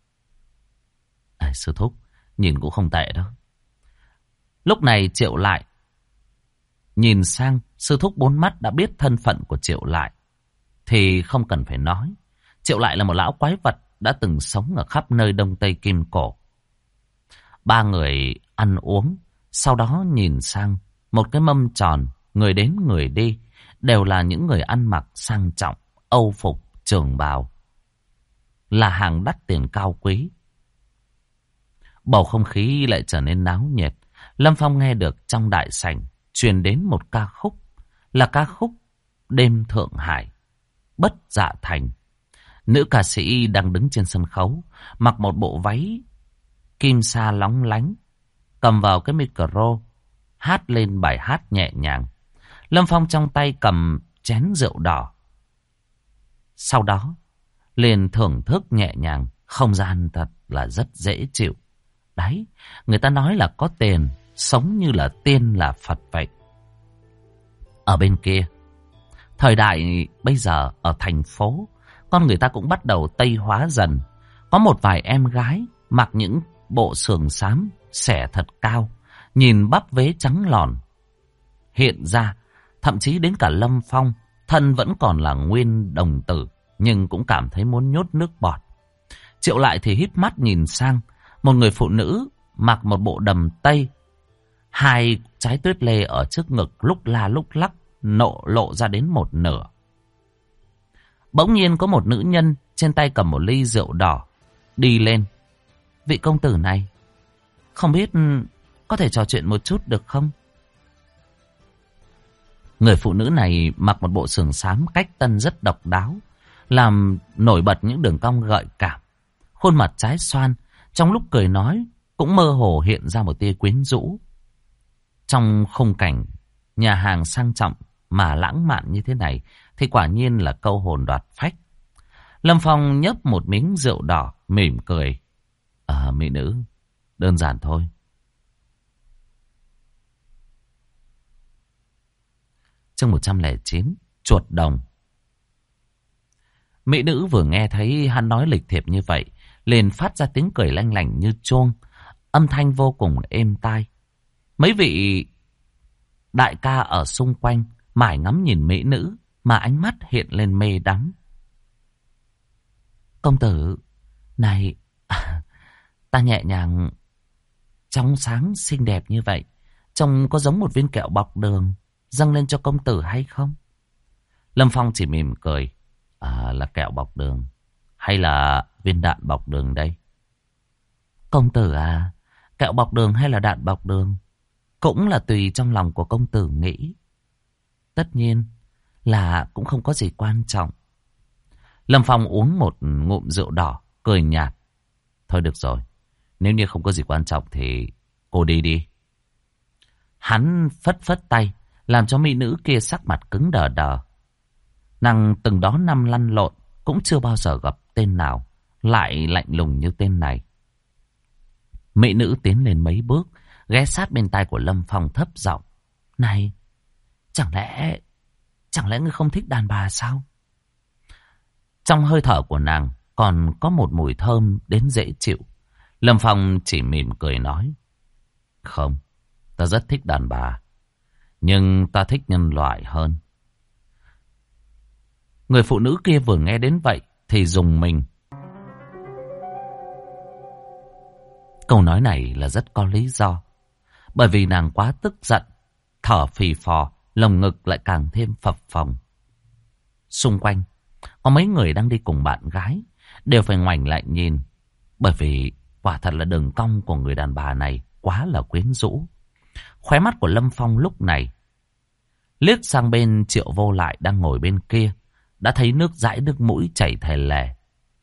Sư thúc, nhìn cũng không tệ đâu. Lúc này Triệu Lại nhìn sang, sư thúc bốn mắt đã biết thân phận của Triệu Lại. Thì không cần phải nói. Triệu Lại là một lão quái vật đã từng sống ở khắp nơi Đông Tây Kim Cổ. Ba người ăn uống, sau đó nhìn sang một cái mâm tròn, người đến người đi, đều là những người ăn mặc sang trọng, âu phục, trường bào, là hàng đắt tiền cao quý. Bầu không khí lại trở nên náo nhiệt. Lâm Phong nghe được trong đại sảnh truyền đến một ca khúc, là ca khúc Đêm Thượng Hải, Bất Dạ Thành. Nữ ca sĩ đang đứng trên sân khấu, mặc một bộ váy kim sa lóng lánh, cầm vào cái micro, hát lên bài hát nhẹ nhàng. Lâm Phong trong tay cầm chén rượu đỏ. Sau đó, liền thưởng thức nhẹ nhàng, không gian thật là rất dễ chịu. Đấy, người ta nói là có tiền, sống như là tiên là Phật vậy. Ở bên kia, thời đại bây giờ ở thành phố, con người ta cũng bắt đầu tây hóa dần. Có một vài em gái mặc những bộ sườn xám, xẻ thật cao, nhìn bắp vế trắng lòn. Hiện ra, thậm chí đến cả Lâm Phong, thân vẫn còn là nguyên đồng tử, nhưng cũng cảm thấy muốn nhốt nước bọt. Triệu Lại thì híp mắt nhìn sang, một người phụ nữ mặc một bộ đầm tây, hai trái tuyết lê ở trước ngực lúc la lúc lắc, lộ ra đến một nửa. Bỗng nhiên có một nữ nhân trên tay cầm một ly rượu đỏ đi lên. Vị công tử này, không biết có thể trò chuyện một chút được không? Người phụ nữ này mặc một bộ sườn xám cách tân rất độc đáo, làm nổi bật những đường cong gợi cảm. Khuôn mặt trái xoan, trong lúc cười nói cũng mơ hồ hiện ra một tia quyến rũ. Trong khung cảnh nhà hàng sang trọng mà lãng mạn như thế này thì quả nhiên là câu hồn đoạt phách. Lâm Phong nhấp một miếng rượu đỏ, mỉm cười. Mỹ nữ, đơn giản thôi. Chương 109, chuột đồng. Mỹ nữ vừa nghe thấy hắn nói lịch thiệp như vậy, liền phát ra tiếng cười lanh lảnh như chuông, âm thanh vô cùng êm tai. Mấy vị đại ca ở xung quanh mải ngắm nhìn mỹ nữ mà ánh mắt hiện lên mê đắm. Công tử, này, ta nhẹ nhàng, trong sáng xinh đẹp như vậy, trông có giống một viên kẹo bọc đường, dâng lên cho công tử hay không? Lâm Phong chỉ mỉm cười. Là kẹo bọc đường hay là viên đạn bọc đường đây? Công tử à, kẹo bọc đường hay là đạn bọc đường cũng là tùy trong lòng của công tử nghĩ. Tất nhiên là cũng không có gì quan trọng. Lâm Phong uống một ngụm rượu đỏ, cười nhạt. Thôi được rồi, nếu như không có gì quan trọng thì cô đi đi. Hắn phất phất tay, làm cho mỹ nữ kia sắc mặt cứng đờ đờ. Nàng từng đó năm lăn lộn, cũng chưa bao giờ gặp tên nào lại lạnh lùng như tên này. Mỹ nữ tiến lên mấy bước, ghé sát bên tai của Lâm Phong thấp giọng. Này, chẳng lẽ ngươi không thích đàn bà sao? Trong hơi thở của nàng còn có một mùi thơm đến dễ chịu. Lâm Phong chỉ mỉm cười nói. Không, ta rất thích đàn bà, nhưng ta thích nhân loại hơn. Người phụ nữ kia vừa nghe đến vậy thì rùng mình. Câu nói này là rất có lý do. Bởi vì nàng quá tức giận, thở phì phò, lồng ngực lại càng thêm phập phồng. Xung quanh có mấy người đang đi cùng bạn gái, đều phải ngoảnh lại nhìn. Bởi vì quả thật là đường cong của người đàn bà này quá là quyến rũ. Khóe mắt của Lâm Phong lúc này liếc sang bên Triệu Vô Lại đang ngồi bên kia, đã thấy nước dãi nước mũi chảy thè lè.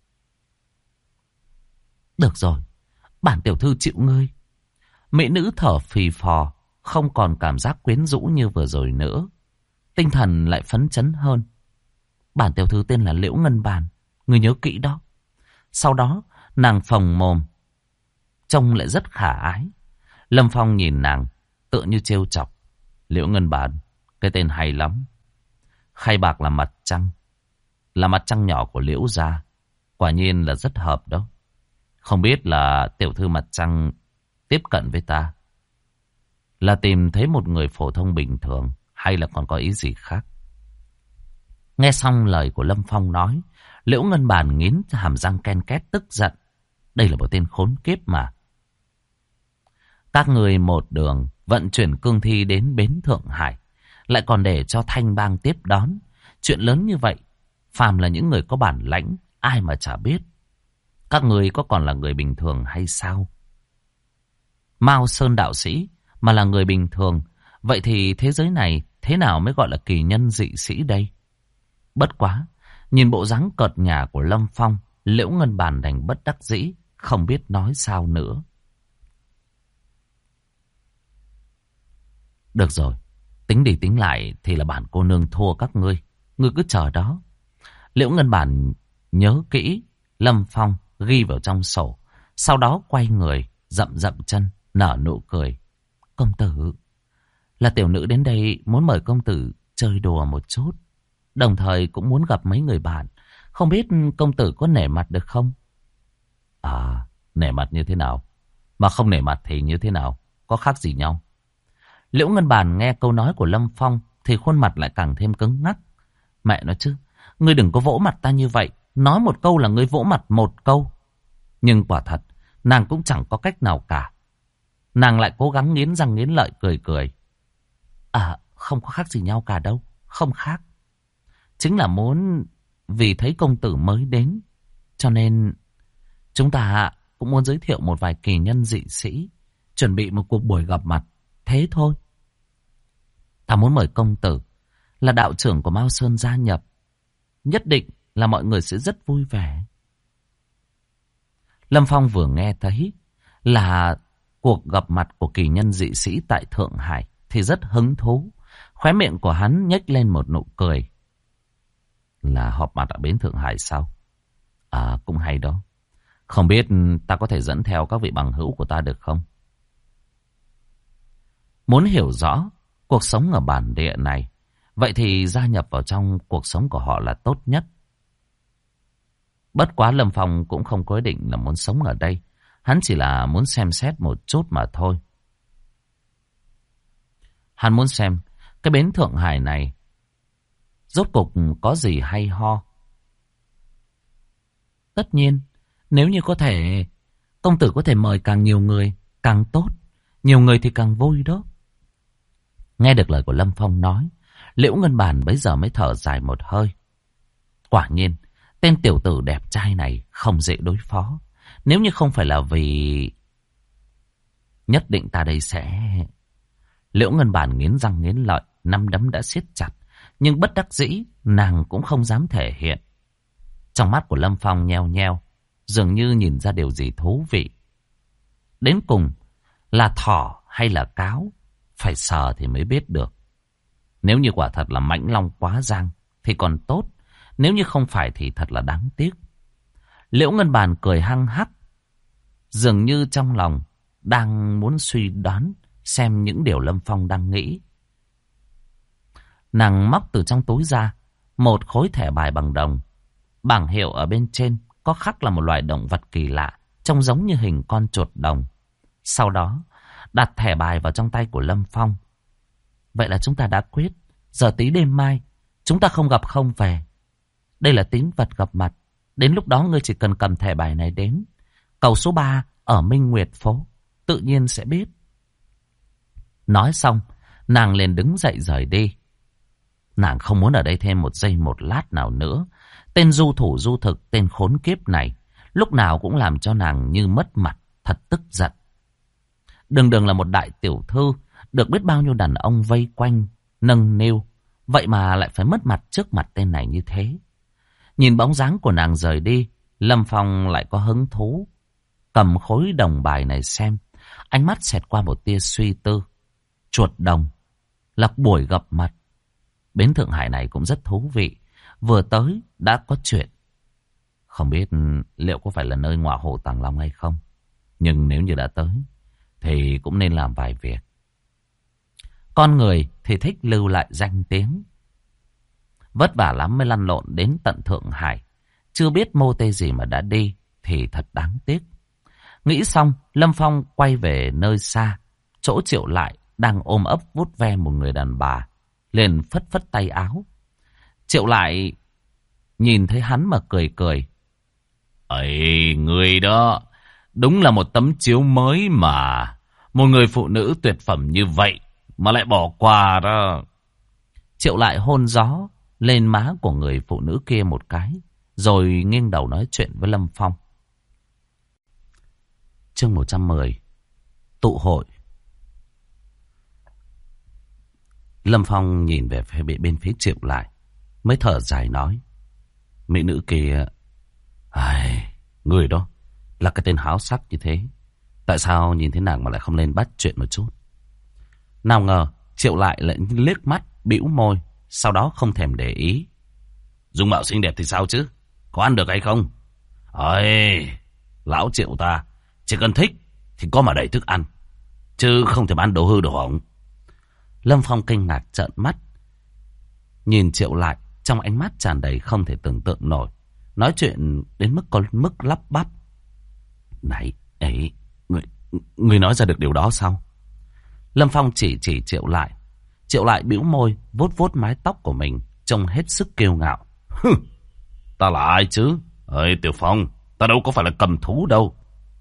Được rồi, bản tiểu thư chịu ngươi. Mỹ nữ thở phì phò, không còn cảm giác quyến rũ như vừa rồi nữa. Tinh thần lại phấn chấn hơn. Bản tiểu thư tên là Liễu Ngân Bàn, ngươi nhớ kỹ đó. Sau đó nàng phồng mồm, trông lại rất khả ái. Lâm Phong nhìn nàng, tựa như trêu chọc. Liễu Ngân Bàn, Cái tên hay lắm. Khay bạc là mặt trăng. Là mặt trăng nhỏ của Liễu gia. Quả nhiên là rất hợp đó. Không biết là tiểu thư mặt trăng tiếp cận với ta là tìm thấy một người phổ thông bình thường, hay là còn có ý gì khác? Nghe xong lời của Lâm Phong nói, Liễu Ngân Bàn nghiến hàm răng ken két tức giận. Đây là một tên khốn kiếp mà. Các người một đường vận chuyển cương thi đến bến Thượng Hải, lại còn để cho Thanh Bang tiếp đón. Chuyện lớn như vậy, phàm là những người có bản lãnh, ai mà chả biết. Các người có còn là người bình thường hay sao? Mao Sơn đạo sĩ mà là người bình thường, vậy thì thế giới này thế nào mới gọi là kỳ nhân dị sĩ đây? Bất quá, nhìn bộ dáng cợt nhả của Lâm Phong, Liễu Ngân Bàn đành bất đắc dĩ, không biết nói sao nữa. Được rồi, tính đi tính lại thì là bản cô nương thua các ngươi. Ngươi cứ chờ đó. Liễu Ngân Bàn nhớ kỹ, Lâm Phong ghi vào trong sổ. Sau đó quay người, dậm dậm chân, nở nụ cười. Công tử, là tiểu nữ đến đây muốn mời công tử chơi đùa một chút. Đồng thời cũng muốn gặp mấy người bạn. Không biết công tử có nể mặt được không? À, nể mặt như thế nào? Mà không nể mặt thì như thế nào? Có khác gì nhau? Liễu Ngân Bàn nghe câu nói của Lâm Phong thì khuôn mặt lại càng thêm cứng ngắc. Mẹ nói chứ, ngươi đừng có vỗ mặt ta như vậy. Nói một câu là ngươi vỗ mặt một câu. Nhưng quả thật, nàng cũng chẳng có cách nào cả. Nàng lại cố gắng nghiến răng nghiến lợi cười cười. À, không có khác gì nhau cả đâu. Không khác. Chính là muốn vì thấy công tử mới đến, cho nên chúng ta cũng muốn giới thiệu một vài kỳ nhân dị sĩ, chuẩn bị một cuộc buổi gặp mặt. Thế thôi. Ta muốn mời công tử là đạo trưởng của Mao Sơn gia nhập. Nhất định là mọi người sẽ rất vui vẻ. Lâm Phong vừa nghe thấy là cuộc gặp mặt của kỳ nhân dị sĩ tại Thượng Hải thì rất hứng thú. Khóe miệng của hắn nhếch lên một nụ cười. Là họp mặt ở bến Thượng Hải sao? À, cũng hay đó. Không biết ta có thể dẫn theo các vị bằng hữu của ta được không? Muốn hiểu rõ cuộc sống ở bản địa này, vậy thì gia nhập vào trong cuộc sống của họ là tốt nhất. Bất quá Lâm Phong cũng không có ý định là muốn sống ở đây. Hắn chỉ là muốn xem xét một chút mà thôi. Hắn muốn xem cái bến Thượng Hải này rốt cục có gì hay ho. Tất nhiên, nếu như có thể, công tử có thể mời càng nhiều người càng tốt. Nhiều người thì càng vui đó. Nghe được lời của Lâm Phong nói, Liễu Ngân Bàn bấy giờ mới thở dài một hơi. Quả nhiên, tên tiểu tử đẹp trai này không dễ đối phó. Nếu như không phải là vì... Nhất định ta đây sẽ... Liễu Ngân Bàn nghiến răng nghiến lợi, nắm đấm đã siết chặt. Nhưng bất đắc dĩ, nàng cũng không dám thể hiện. Trong mắt của Lâm Phong nheo nheo, dường như nhìn ra điều gì thú vị. Đến cùng, là thỏ hay là cáo, phải sờ thì mới biết được. Nếu như quả thật là mãnh long quá giang thì còn tốt. Nếu như không phải thì thật là đáng tiếc. Liễu Ngân Bàn cười hăng hắc, dường như trong lòng đang muốn suy đoán xem những điều Lâm Phong đang nghĩ. Nàng móc từ trong túi ra một khối thẻ bài bằng đồng. Bảng hiệu ở bên trên có khắc là một loài động vật kỳ lạ, trông giống như hình con chuột đồng. Sau đó đặt thẻ bài vào trong tay của Lâm Phong. Vậy là chúng ta đã quyết, giờ tí đêm mai chúng ta không gặp không về. Đây là tín vật gặp mặt. Đến lúc đó ngươi chỉ cần cầm thẻ bài này đến cầu số 3 ở Minh Nguyệt phố, tự nhiên sẽ biết. Nói xong, nàng liền đứng dậy rời đi. Nàng không muốn ở đây thêm một giây một lát nào nữa. Tên du thủ du thực, tên khốn kiếp này, lúc nào cũng làm cho nàng như mất mặt, thật tức giận. Đường là một đại tiểu thư, được biết bao nhiêu đàn ông vây quanh, nâng niu, vậy mà lại phải mất mặt trước mặt tên này như thế. Nhìn bóng dáng của nàng rời đi, Lâm Phong lại có hứng thú. Cầm khối đồng bài này xem, ánh mắt xẹt qua một tia suy tư. Chuột đồng là buổi gặp mặt. Bến Thượng Hải này cũng rất thú vị. Vừa tới đã có chuyện. Không biết liệu có phải là nơi ngọa hổ Tàng Long hay không. Nhưng nếu như đã tới thì cũng nên làm vài việc. Con người thì thích lưu lại danh tiếng. Vất vả lắm mới lăn lộn đến tận Thượng Hải. Chưa biết mô tê gì mà đã đi thì thật đáng tiếc. Nghĩ xong, Lâm Phong quay về nơi xa. Chỗ Triệu Lại đang ôm ấp vuốt ve một người đàn bà. Liền phất phất tay áo. Triệu Lại nhìn thấy hắn mà cười cười. Ấy, người đó đúng là một tấm chiếu mới mà. Một người phụ nữ tuyệt phẩm như vậy mà lại bỏ qua đó. Triệu Lại hôn gió lên má của người phụ nữ kia một cái, rồi nghiêng đầu nói chuyện với Lâm Phong. Chương 110. Tụ hội. Lâm Phong nhìn về bên phía Triệu Lại, mới thở dài nói. Mỹ nữ kia, người đó là cái tên háo sắc như thế. Tại sao nhìn thấy nàng mà lại không lên bắt chuyện một chút? Nào ngờ Triệu Lại lại liếc mắt, bĩu môi, sau đó không thèm để ý. Dung mạo xinh đẹp thì sao chứ? Có ăn được hay không? Lão Triệu ta chỉ cần thích thì có mà đầy thức ăn, chứ không thể bán đồ hư đồ hỏng. Lâm Phong kinh ngạc trợn mắt, nhìn Triệu Lại, trong ánh mắt tràn đầy không thể tưởng tượng nổi. Nói chuyện đến mức có mức lắp bắp. Này, người nói ra được điều đó sao? Lâm Phong chỉ Triệu Lại. Triệu Lại bĩu môi, vuốt vuốt mái tóc của mình, trông hết sức kiêu ngạo. Ta là ai chứ? Tiểu Phong, ta đâu có phải là cầm thú đâu.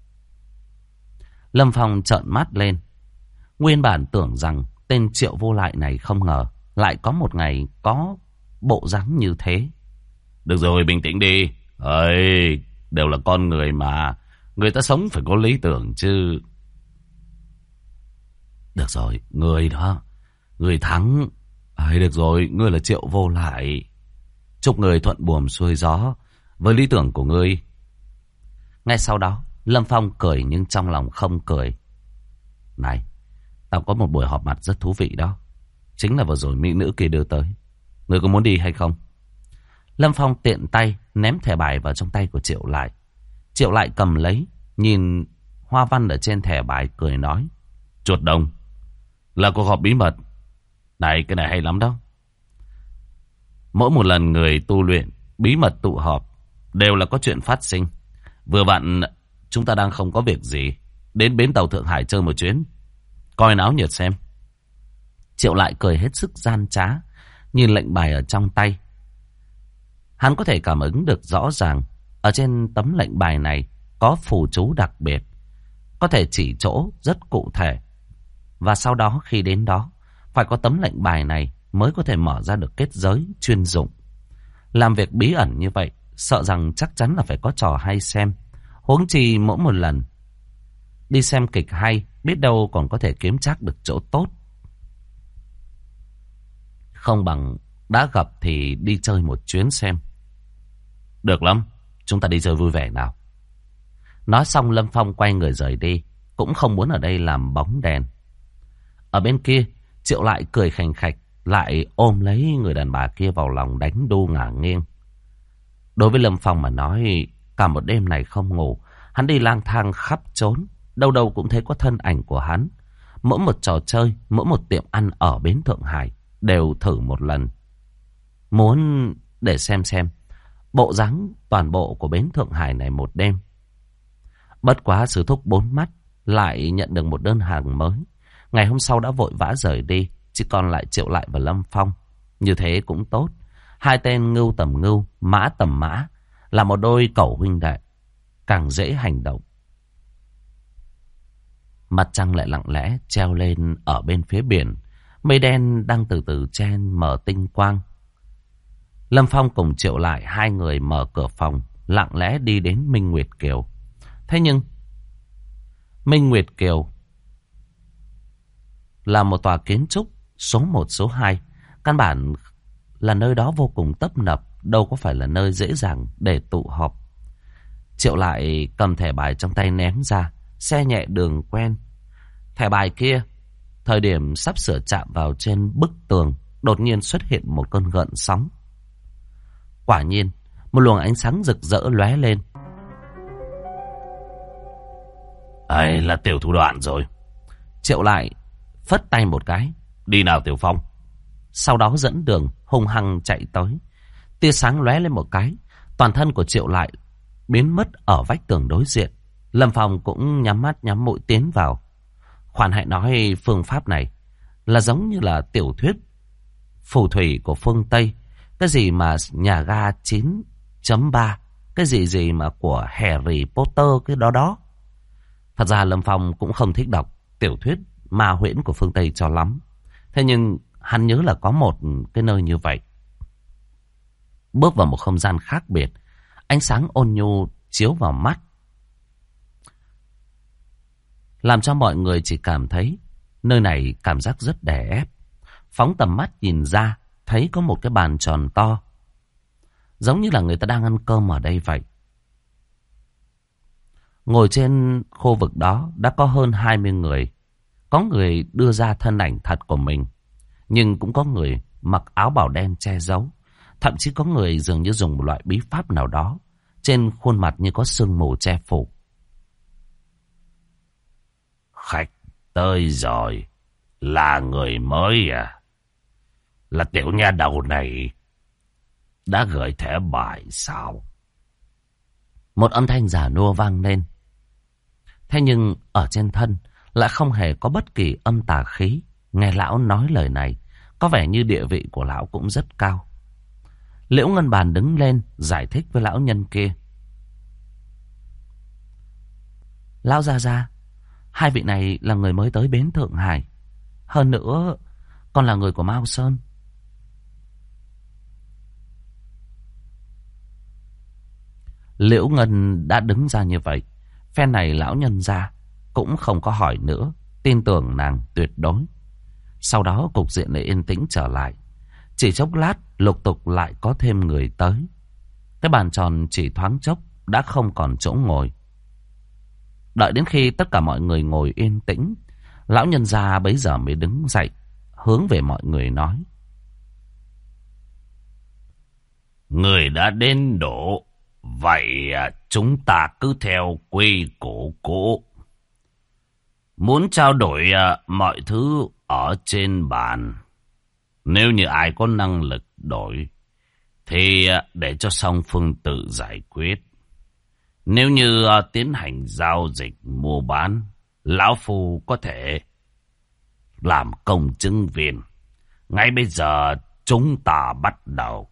Lâm Phong trợn mắt lên. Nguyên bản tưởng rằng tên Triệu Vô Lại này không ngờ lại có một ngày có bộ dáng như thế. Được rồi, bình tĩnh đi. Đều là con người mà. Người ta sống phải có lý tưởng chứ. Được rồi, người đó, người thắng. Được rồi, ngươi là Triệu Vô Lại. Chúc người thuận buồm xuôi gió với lý tưởng của ngươi. Ngay sau đó, Lâm Phong cười nhưng trong lòng không cười. Này, tao có một buổi họp mặt rất thú vị đó. Chính là vừa rồi mỹ nữ kia đưa tới. Ngươi có muốn đi hay không? Lâm Phong tiện tay ném thẻ bài vào trong tay của Triệu Lại. Triệu Lại cầm lấy, nhìn hoa văn ở trên thẻ bài, cười nói. Chuột đồng, là cuộc họp bí mật. Này, cái này hay lắm đó. Mỗi một lần người tu luyện bí mật tụ họp đều là có chuyện phát sinh. Vừa vặn chúng ta đang không có việc gì, đến bến tàu Thượng Hải chơi một chuyến, coi náo nhiệt xem. Triệu Lại cười hết sức gian trá, nhìn lệnh bài ở trong tay. Hắn có thể cảm ứng được rõ ràng ở trên tấm lệnh bài này có phù chú đặc biệt, có thể chỉ chỗ rất cụ thể. Và sau đó khi đến đó, phải có tấm lệnh bài này mới có thể mở ra được kết giới chuyên dụng. Làm việc bí ẩn như vậy, sợ rằng chắc chắn là phải có trò hay xem. Huống chi mỗi một lần đi xem kịch hay, biết đâu còn có thể kiếm trác được chỗ tốt. Không bằng đã gặp thì đi chơi một chuyến xem. Được lắm, chúng ta đi chơi vui vẻ nào. Nói xong Lâm Phong quay người rời đi, cũng không muốn ở đây làm bóng đèn. Ở bên kia, Triệu Lại cười khành khạch, lại ôm lấy người đàn bà kia vào lòng đánh đu ngả nghiêng. Đối với Lâm Phong mà nói, cả một đêm này không ngủ, hắn đi lang thang khắp trốn, đâu đâu cũng thấy có thân ảnh của hắn. Mỗi một trò chơi, mỗi một tiệm ăn ở bến Thượng Hải đều thử một lần. Muốn để xem bộ dáng toàn bộ của bến Thượng Hải này một đêm. Bất quá Sư Thúc bốn mắt lại nhận được một đơn hàng mới. Ngày hôm sau đã vội vã rời đi, chỉ còn lại Triệu Lại và Lâm Phong. Như thế cũng tốt. Hai tên ngưu tầm ngưu, mã tầm mã, là một đôi cẩu huynh đệ, càng dễ hành động. Mặt trăng lại lặng lẽ treo lên ở bên phía biển. Mây đen đang từ từ chen mở tinh quang. Lâm Phong cùng Triệu Lại hai người mở cửa phòng, lặng lẽ đi đến Minh Nguyệt Kiều. Thế nhưng Minh Nguyệt Kiều là một tòa kiến trúc số 1, số 2. Căn bản là nơi đó vô cùng tấp nập, đâu có phải là nơi dễ dàng để tụ họp. Triệu Lại cầm thẻ bài trong tay ném ra, xe nhẹ đường quen. Thẻ bài kia, thời điểm sắp sửa chạm vào trên bức tường, đột nhiên xuất hiện một cơn gợn sóng. Quả nhiên, một luồng ánh sáng rực rỡ lóe lên. Là tiểu thủ đoạn rồi. Triệu Lại phất tay một cái, Đi nào Tiểu Phong. Sau đó dẫn đường hung hăng chạy tới. Tia sáng lóe lên một cái, toàn thân của Triệu Lại biến mất ở vách tường đối diện. Lâm Phong cũng nhắm mắt nhắm mũi tiến vào. Khoan hãy nói phương pháp này là giống như là tiểu thuyết phù thủy của phương Tây. Cái gì mà nhà ga 9.3, cái gì mà của Harry Potter cái đó đó. Thật ra Lâm Phong cũng không thích đọc tiểu thuyết ma huyễn của phương Tây cho lắm. Thế nhưng hắn nhớ là có một cái nơi như vậy. Bước vào một không gian khác biệt, ánh sáng ôn nhu chiếu vào mắt, làm cho mọi người chỉ cảm thấy nơi này cảm giác rất đè ép. Phóng tầm mắt nhìn ra, thấy có một cái bàn tròn to, giống như là người ta đang ăn cơm ở đây vậy. Ngồi trên khu vực đó đã có hơn 20 người. Có người đưa ra thân ảnh thật của mình, nhưng cũng có người mặc áo bào đen che giấu. Thậm chí có người dường như dùng một loại bí pháp nào đó, trên khuôn mặt như có sương mù che phủ. Khách tới rồi. Là người mới à? Là tiểu nha đầu này đã gửi thẻ bài sao? Một âm thanh giả nua vang lên. Thế nhưng ở trên thân lại không hề có bất kỳ âm tà khí. Nghe lão nói lời này, có vẻ như địa vị của lão cũng rất cao. Liễu Ngân Bàn đứng lên giải thích với lão nhân kia. Lão gia, hai vị này là người mới tới bến Thượng Hải. Hơn nữa còn là người của Mao Sơn. Liễu Ngân đã đứng ra như vậy, phen này lão nhân gia cũng không có hỏi nữa, tin tưởng nàng tuyệt đối. Sau đó cục diện lại yên tĩnh trở lại. Chỉ chốc lát lục tục lại có thêm người tới. Cái bàn tròn chỉ thoáng chốc đã không còn chỗ ngồi. Đợi đến khi tất cả mọi người ngồi yên tĩnh, lão nhân gia bấy giờ mới đứng dậy, hướng về mọi người nói. Người đã đến độ, vậy chúng ta cứ theo quy củ cũ. Muốn trao đổi mọi thứ ở trên bàn. Nếu như ai có năng lực đổi, thì để cho song phương tự giải quyết. Nếu như tiến hành giao dịch mua bán, lão phu có thể làm công chứng viên. Ngay bây giờ chúng ta bắt đầu.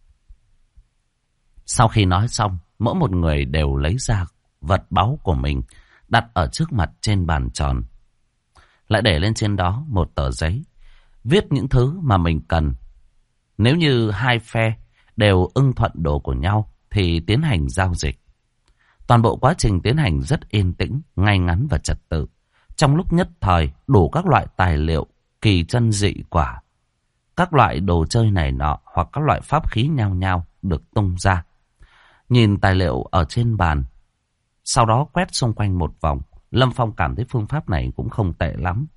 Sau khi nói xong, mỗi một người đều lấy ra vật báu của mình, đặt ở trước mặt trên bàn tròn. Lại để lên trên đó một tờ giấy, viết những thứ mà mình cần. Nếu như hai phe đều ưng thuận đồ của nhau thì tiến hành giao dịch. Toàn bộ quá trình tiến hành rất yên tĩnh, ngay ngắn và trật tự. Trong lúc nhất thời, đủ các loại tài liệu, kỳ chân dị quả, các loại đồ chơi này nọ hoặc các loại pháp khí nhao nhao được tung ra. Nhìn tài liệu ở trên bàn, sau đó quét xung quanh một vòng, Lâm Phong cảm thấy phương pháp này cũng không tệ lắm.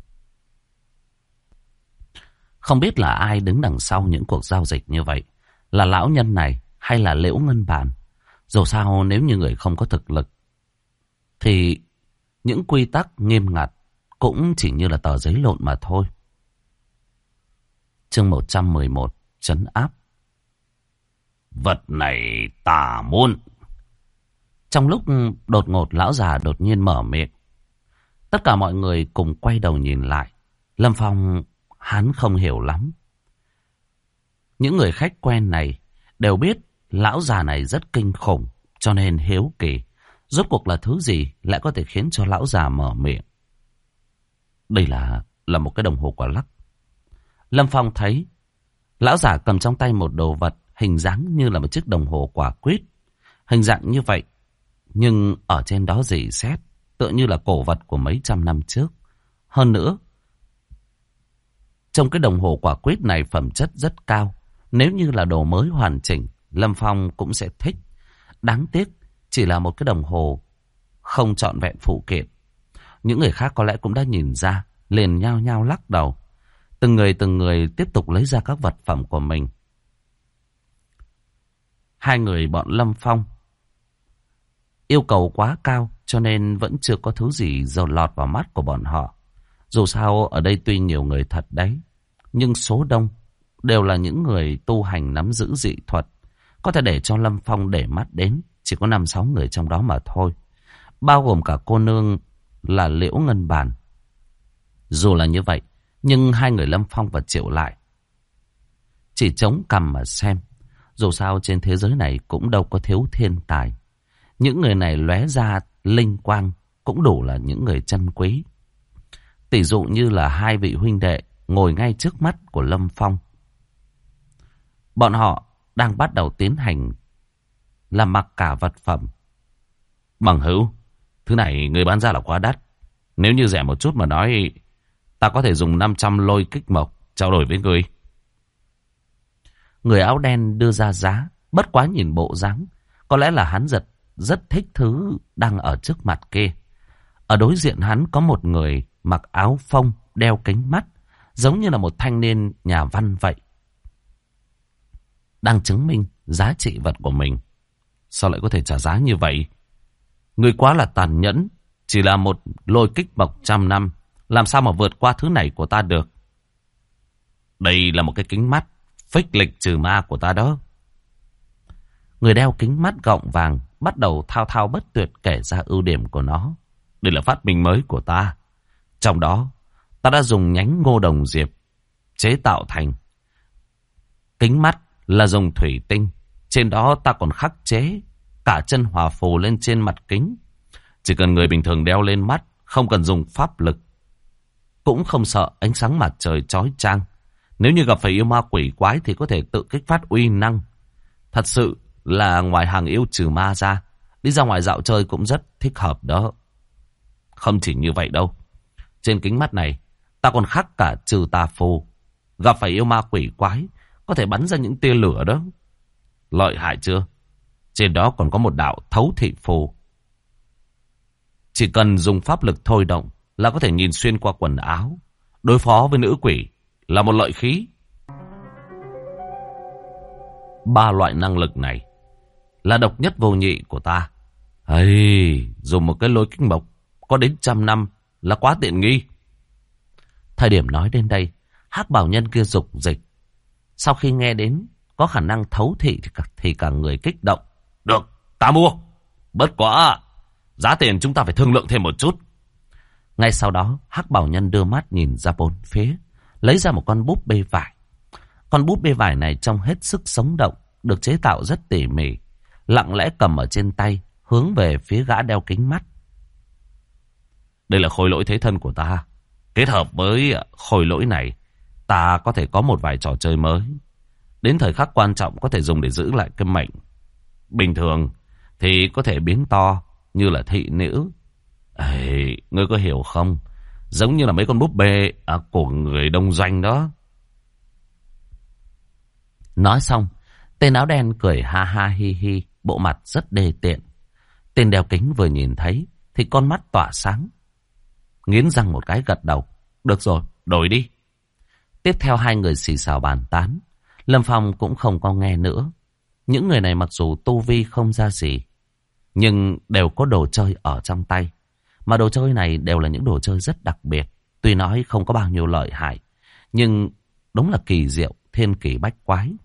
Không biết là ai đứng đằng sau những cuộc giao dịch như vậy, là lão nhân này hay là Liễu Ngân Bàn. Dù sao nếu như người không có thực lực, thì những quy tắc nghiêm ngặt cũng chỉ như là tờ giấy lộn mà thôi. Chương 111, trấn áp. Vật này ta muốn. Trong lúc đột ngột lão già đột nhiên mở miệng, tất cả mọi người cùng quay đầu nhìn lại. Lâm Phong hắn không hiểu lắm. Những người khách quen này đều biết lão già này rất kinh khủng, cho nên hiếu kỳ. Rốt cuộc là thứ gì lại có thể khiến cho lão già mở miệng? Đây là một cái đồng hồ quả lắc. Lâm Phong thấy lão già cầm trong tay một đồ vật hình dáng như là một chiếc đồng hồ quả quýt. Hình dạng như vậy, nhưng ở trên đó rỉ sét, tựa như là cổ vật của mấy trăm năm trước. Hơn nữa, trong cái đồng hồ quả quýt này phẩm chất rất cao. Nếu như là đồ mới hoàn chỉnh, Lâm Phong cũng sẽ thích. Đáng tiếc chỉ là một cái đồng hồ không trọn vẹn phụ kiện. Những người khác có lẽ cũng đã nhìn ra, liền nhao nhao lắc đầu. Từng người tiếp tục lấy ra các vật phẩm của mình. Hai người bọn Lâm Phong yêu cầu quá cao, cho nên vẫn chưa có thứ gì dồn lọt vào mắt của bọn họ. Dù sao ở đây tuy nhiều người thật đấy, nhưng số đông đều là những người tu hành nắm giữ dị thuật. Có thể để cho Lâm Phong để mắt đến chỉ có 5-6 người trong đó mà thôi. Bao gồm cả cô nương là Liễu Ngân Bàn. Dù là như vậy, nhưng hai người Lâm Phong và Triệu Lại chỉ chống cằm mà xem. Dù sao trên thế giới này cũng đâu có thiếu thiên tài. Những người này lóe ra linh quang cũng đủ là những người chân quý. Tỷ dụ như là hai vị huynh đệ ngồi ngay trước mắt của Lâm Phong. Bọn họ đang bắt đầu tiến hành là mặc cả vật phẩm. Bằng hữu, thứ này người bán ra là quá đắt. Nếu như rẻ một chút mà nói, ta có thể dùng 500 lôi kích mộc trao đổi với người. Người áo đen đưa ra giá, bất quá nhìn bộ dáng, có lẽ là hắn rất thích thứ đang ở trước mặt kia. Ở đối diện hắn có một người mặc áo phông, đeo kính mắt, giống như là một thanh niên nhà văn vậy. Đang chứng minh giá trị vật của mình. Sao lại có thể trả giá như vậy? Người quá là tàn nhẫn. Chỉ là một lôi kích mộc 100 năm, làm sao mà vượt qua thứ này của ta được? Đây là một cái kính mắt phích lịch trừ ma của ta đó. Người đeo kính mắt gọng vàng bắt đầu thao thao bất tuyệt kể ra ưu điểm của nó. Đây là phát minh mới của ta. Trong đó, ta đã dùng nhánh ngô đồng diệp chế tạo thành. Kính mắt là dùng thủy tinh. Trên đó ta còn khắc chế cả chân hòa phù lên trên mặt kính. Chỉ cần người bình thường đeo lên mắt, không cần dùng pháp lực, cũng không sợ ánh sáng mặt trời chói chang. Nếu như gặp phải yêu ma quỷ quái thì có thể tự kích phát uy năng. Thật sự là ngoài hàng yêu trừ ma ra, đi ra ngoài dạo chơi cũng rất thích hợp đó. Không chỉ như vậy đâu. Trên kính mắt này, ta còn khắc cả trừ tà phù. Gặp phải yêu ma quỷ quái, có thể bắn ra những tia lửa đó. Lợi hại chưa? Trên đó còn có một đạo thấu thị phù. Chỉ cần dùng pháp lực thôi động là có thể nhìn xuyên qua quần áo. Đối phó với nữ quỷ là một lợi khí. 3 loại năng lực này là độc nhất vô nhị của ta. Dùng một cái lôi kích mộc có đến 100 năm là quá tiện nghi. Thời điểm nói đến đây, hắc bảo nhân kia dục dịch. Sau khi nghe đến có khả năng thấu thị thì cả người kích động. Được, ta mua. Bất quá giá tiền chúng ta phải thương lượng thêm một chút. Ngay sau đó, hắc bảo nhân đưa mắt nhìn ra bốn phía, lấy ra một con búp bê vải. Con búp bê vải này trông hết sức sống động, được chế tạo rất tỉ mỉ, lặng lẽ cầm ở trên tay, hướng về phía gã đeo kính mắt. Đây là khôi lỗi thế thân của ta. Kết hợp với khôi lỗi này, ta có thể có một vài trò chơi mới. Đến thời khắc quan trọng có thể dùng để giữ lại cái mệnh. Bình thường thì có thể biến to như là thị nữ. Ngươi có hiểu không? Giống như là mấy con búp bê của người đông doanh đó. Nói xong, tên áo đen cười ha ha hi hi, bộ mặt rất đê tiện. Tên đeo kính vừa nhìn thấy thì con mắt tỏa sáng, nghiến răng một cái gật đầu. Được rồi, đổi đi. Tiếp theo hai người xì xào bàn tán. Lâm Phong cũng không có nghe nữa. Những người này mặc dù tu vi không ra gì, nhưng đều có đồ chơi ở trong tay. Mà đồ chơi này đều là những đồ chơi rất đặc biệt. Tuy nói không có bao nhiêu lợi hại, nhưng đúng là kỳ diệu, thiên kỳ bách quái.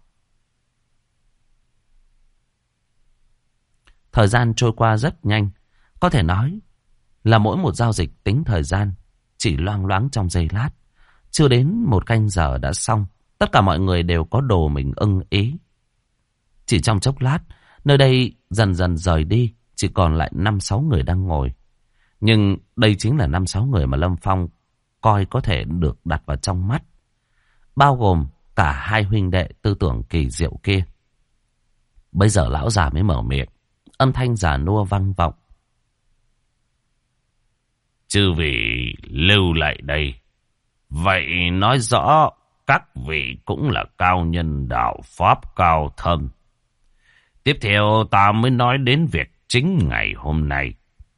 Thời gian trôi qua rất nhanh. Có thể nói là mỗi một giao dịch tính thời gian chỉ loang loáng trong giây lát. Chưa đến 1 canh giờ đã xong. Tất cả mọi người đều có đồ mình ưng ý. Chỉ trong chốc lát, nơi đây dần dần rời đi. Chỉ còn lại 5-6 người đang ngồi. Nhưng đây chính là 5-6 người mà Lâm Phong coi có thể được đặt vào trong mắt. Bao gồm cả hai huynh đệ tư tưởng kỳ diệu kia. Bây giờ lão già mới mở miệng. Âm thanh già nua vang vọng. Chư vị lưu lại đây. Vậy nói rõ các vị cũng là cao nhân đạo pháp cao thâm. Tiếp theo ta mới nói đến việc chính ngày hôm nay.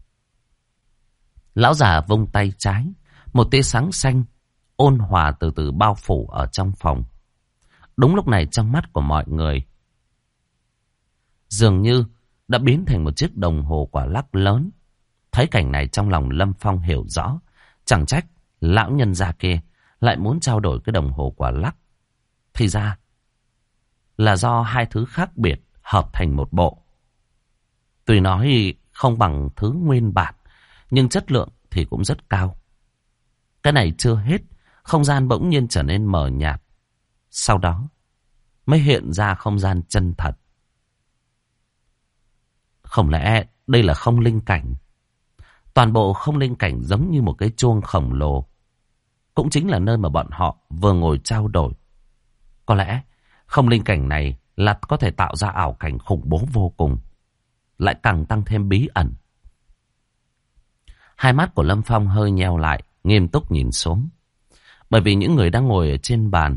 Lão già vung tay trái. Một tia sáng xanh ôn hòa từ từ bao phủ ở trong phòng. Đúng lúc này trong mắt của mọi người dường như đã biến thành một chiếc đồng hồ quả lắc lớn. Thấy cảnh này trong lòng Lâm Phong hiểu rõ. Chẳng trách lão nhân gia kia lại muốn trao đổi cái đồng hồ quả lắc. Thì ra là do hai thứ khác biệt hợp thành một bộ. Tuy nói không bằng thứ nguyên bản, nhưng chất lượng thì cũng rất cao. Cái này chưa hết, không gian bỗng nhiên trở nên mờ nhạt. Sau đó mới hiện ra không gian chân thật. Không lẽ đây là không linh cảnh? Toàn bộ không linh cảnh giống như một cái chuông khổng lồ. Cũng chính là nơi mà bọn họ vừa ngồi trao đổi. Có lẽ không linh cảnh này là có thể tạo ra ảo cảnh khủng bố vô cùng, lại càng tăng thêm bí ẩn. Hai mắt của Lâm Phong hơi nheo lại, nghiêm túc nhìn xuống. Bởi vì những người đang ngồi ở trên bàn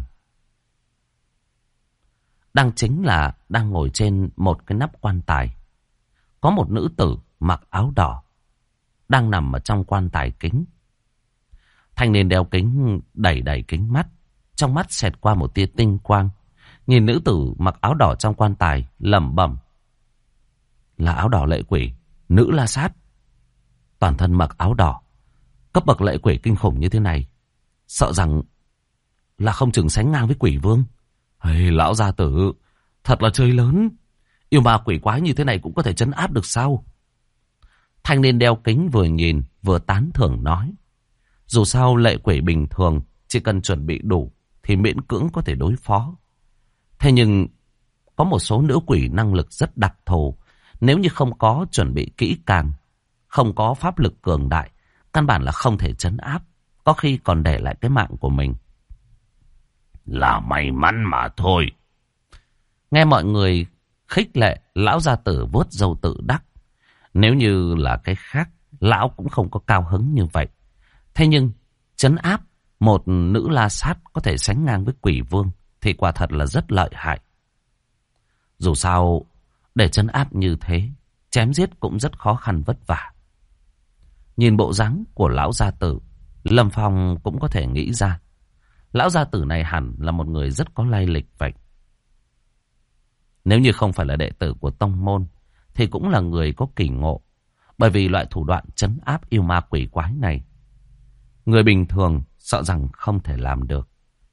đang ngồi trên một cái nắp quan tài. Có một nữ tử mặc áo đỏ đang nằm ở trong quan tài kính. Thanh niên đeo kính đẩy kính mắt, trong mắt xẹt qua một tia tinh quang. Nhìn nữ tử mặc áo đỏ trong quan tài, lẩm bẩm: là áo đỏ lệ quỷ, nữ La Sát. Toàn thân mặc áo đỏ, cấp bậc lệ quỷ kinh khủng như thế này, sợ rằng là không chừng sánh ngang với quỷ vương. Hey, lão gia tử, thật là chơi lớn. Yêu ma quỷ quái như thế này cũng có thể trấn áp được sao? Thanh niên đeo kính vừa nhìn vừa tán thưởng nói: dù sao lệ quỷ bình thường chỉ cần chuẩn bị đủ thì miễn cưỡng có thể đối phó. Thế nhưng có một số nữ quỷ năng lực rất đặc thù, nếu như không có chuẩn bị kỹ càng, không có pháp lực cường đại, căn bản là không thể trấn áp, có khi còn để lại cái mạng của mình. Là may mắn mà thôi. Nghe mọi người khích lệ, lão gia tử vuốt râu tự đắc. Nếu như là cái khác, lão cũng không có cao hứng như vậy. Thế nhưng trấn áp một nữ La Sát có thể sánh ngang với quỷ vương thì quả thật là rất lợi hại. Dù sao, để trấn áp như thế, chém giết cũng rất khó khăn vất vả. Nhìn bộ dáng của lão gia tử, Lâm Phong cũng có thể nghĩ ra, lão gia tử này hẳn là một người rất có lai lịch vậy. Nếu như không phải là đệ tử của tông môn, thì cũng là người có kỳ ngộ. Bởi vì loại thủ đoạn trấn áp yêu ma quỷ quái này, người bình thường sợ rằng không thể làm được.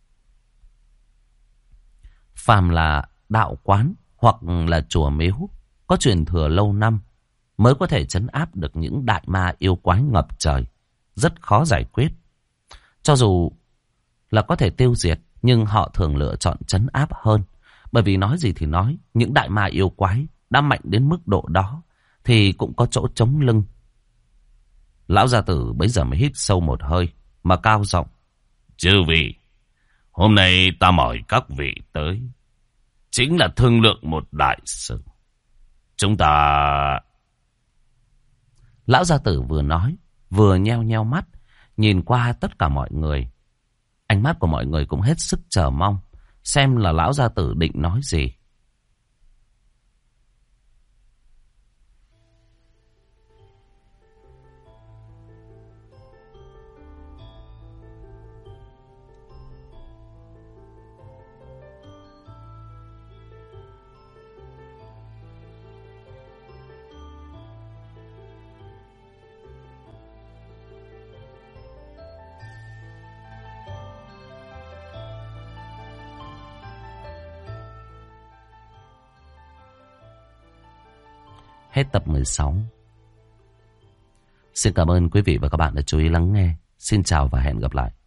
Phàm là đạo quán hoặc là chùa miếu có truyền thừa lâu năm mới có thể trấn áp được những đại ma yêu quái ngập trời, rất khó giải quyết. Cho dù là có thể tiêu diệt, nhưng họ thường lựa chọn trấn áp hơn. Bởi vì nói gì thì nói, những đại ma yêu quái đã mạnh đến mức độ đó thì cũng có chỗ chống lưng. Lão gia tử bấy giờ mới hít sâu một hơi mà cao giọng: chư vị, hôm nay ta mời các vị tới chính là thương lượng một đại sự. Chúng ta... Lão gia tử vừa nói vừa nheo nheo mắt nhìn qua tất cả mọi người. Ánh mắt của mọi người cũng hết sức chờ mong xem là lão gia tử định nói gì. Hết tập 16. Xin cảm ơn quý vị và các bạn đã chú ý lắng nghe. Xin chào và hẹn gặp lại.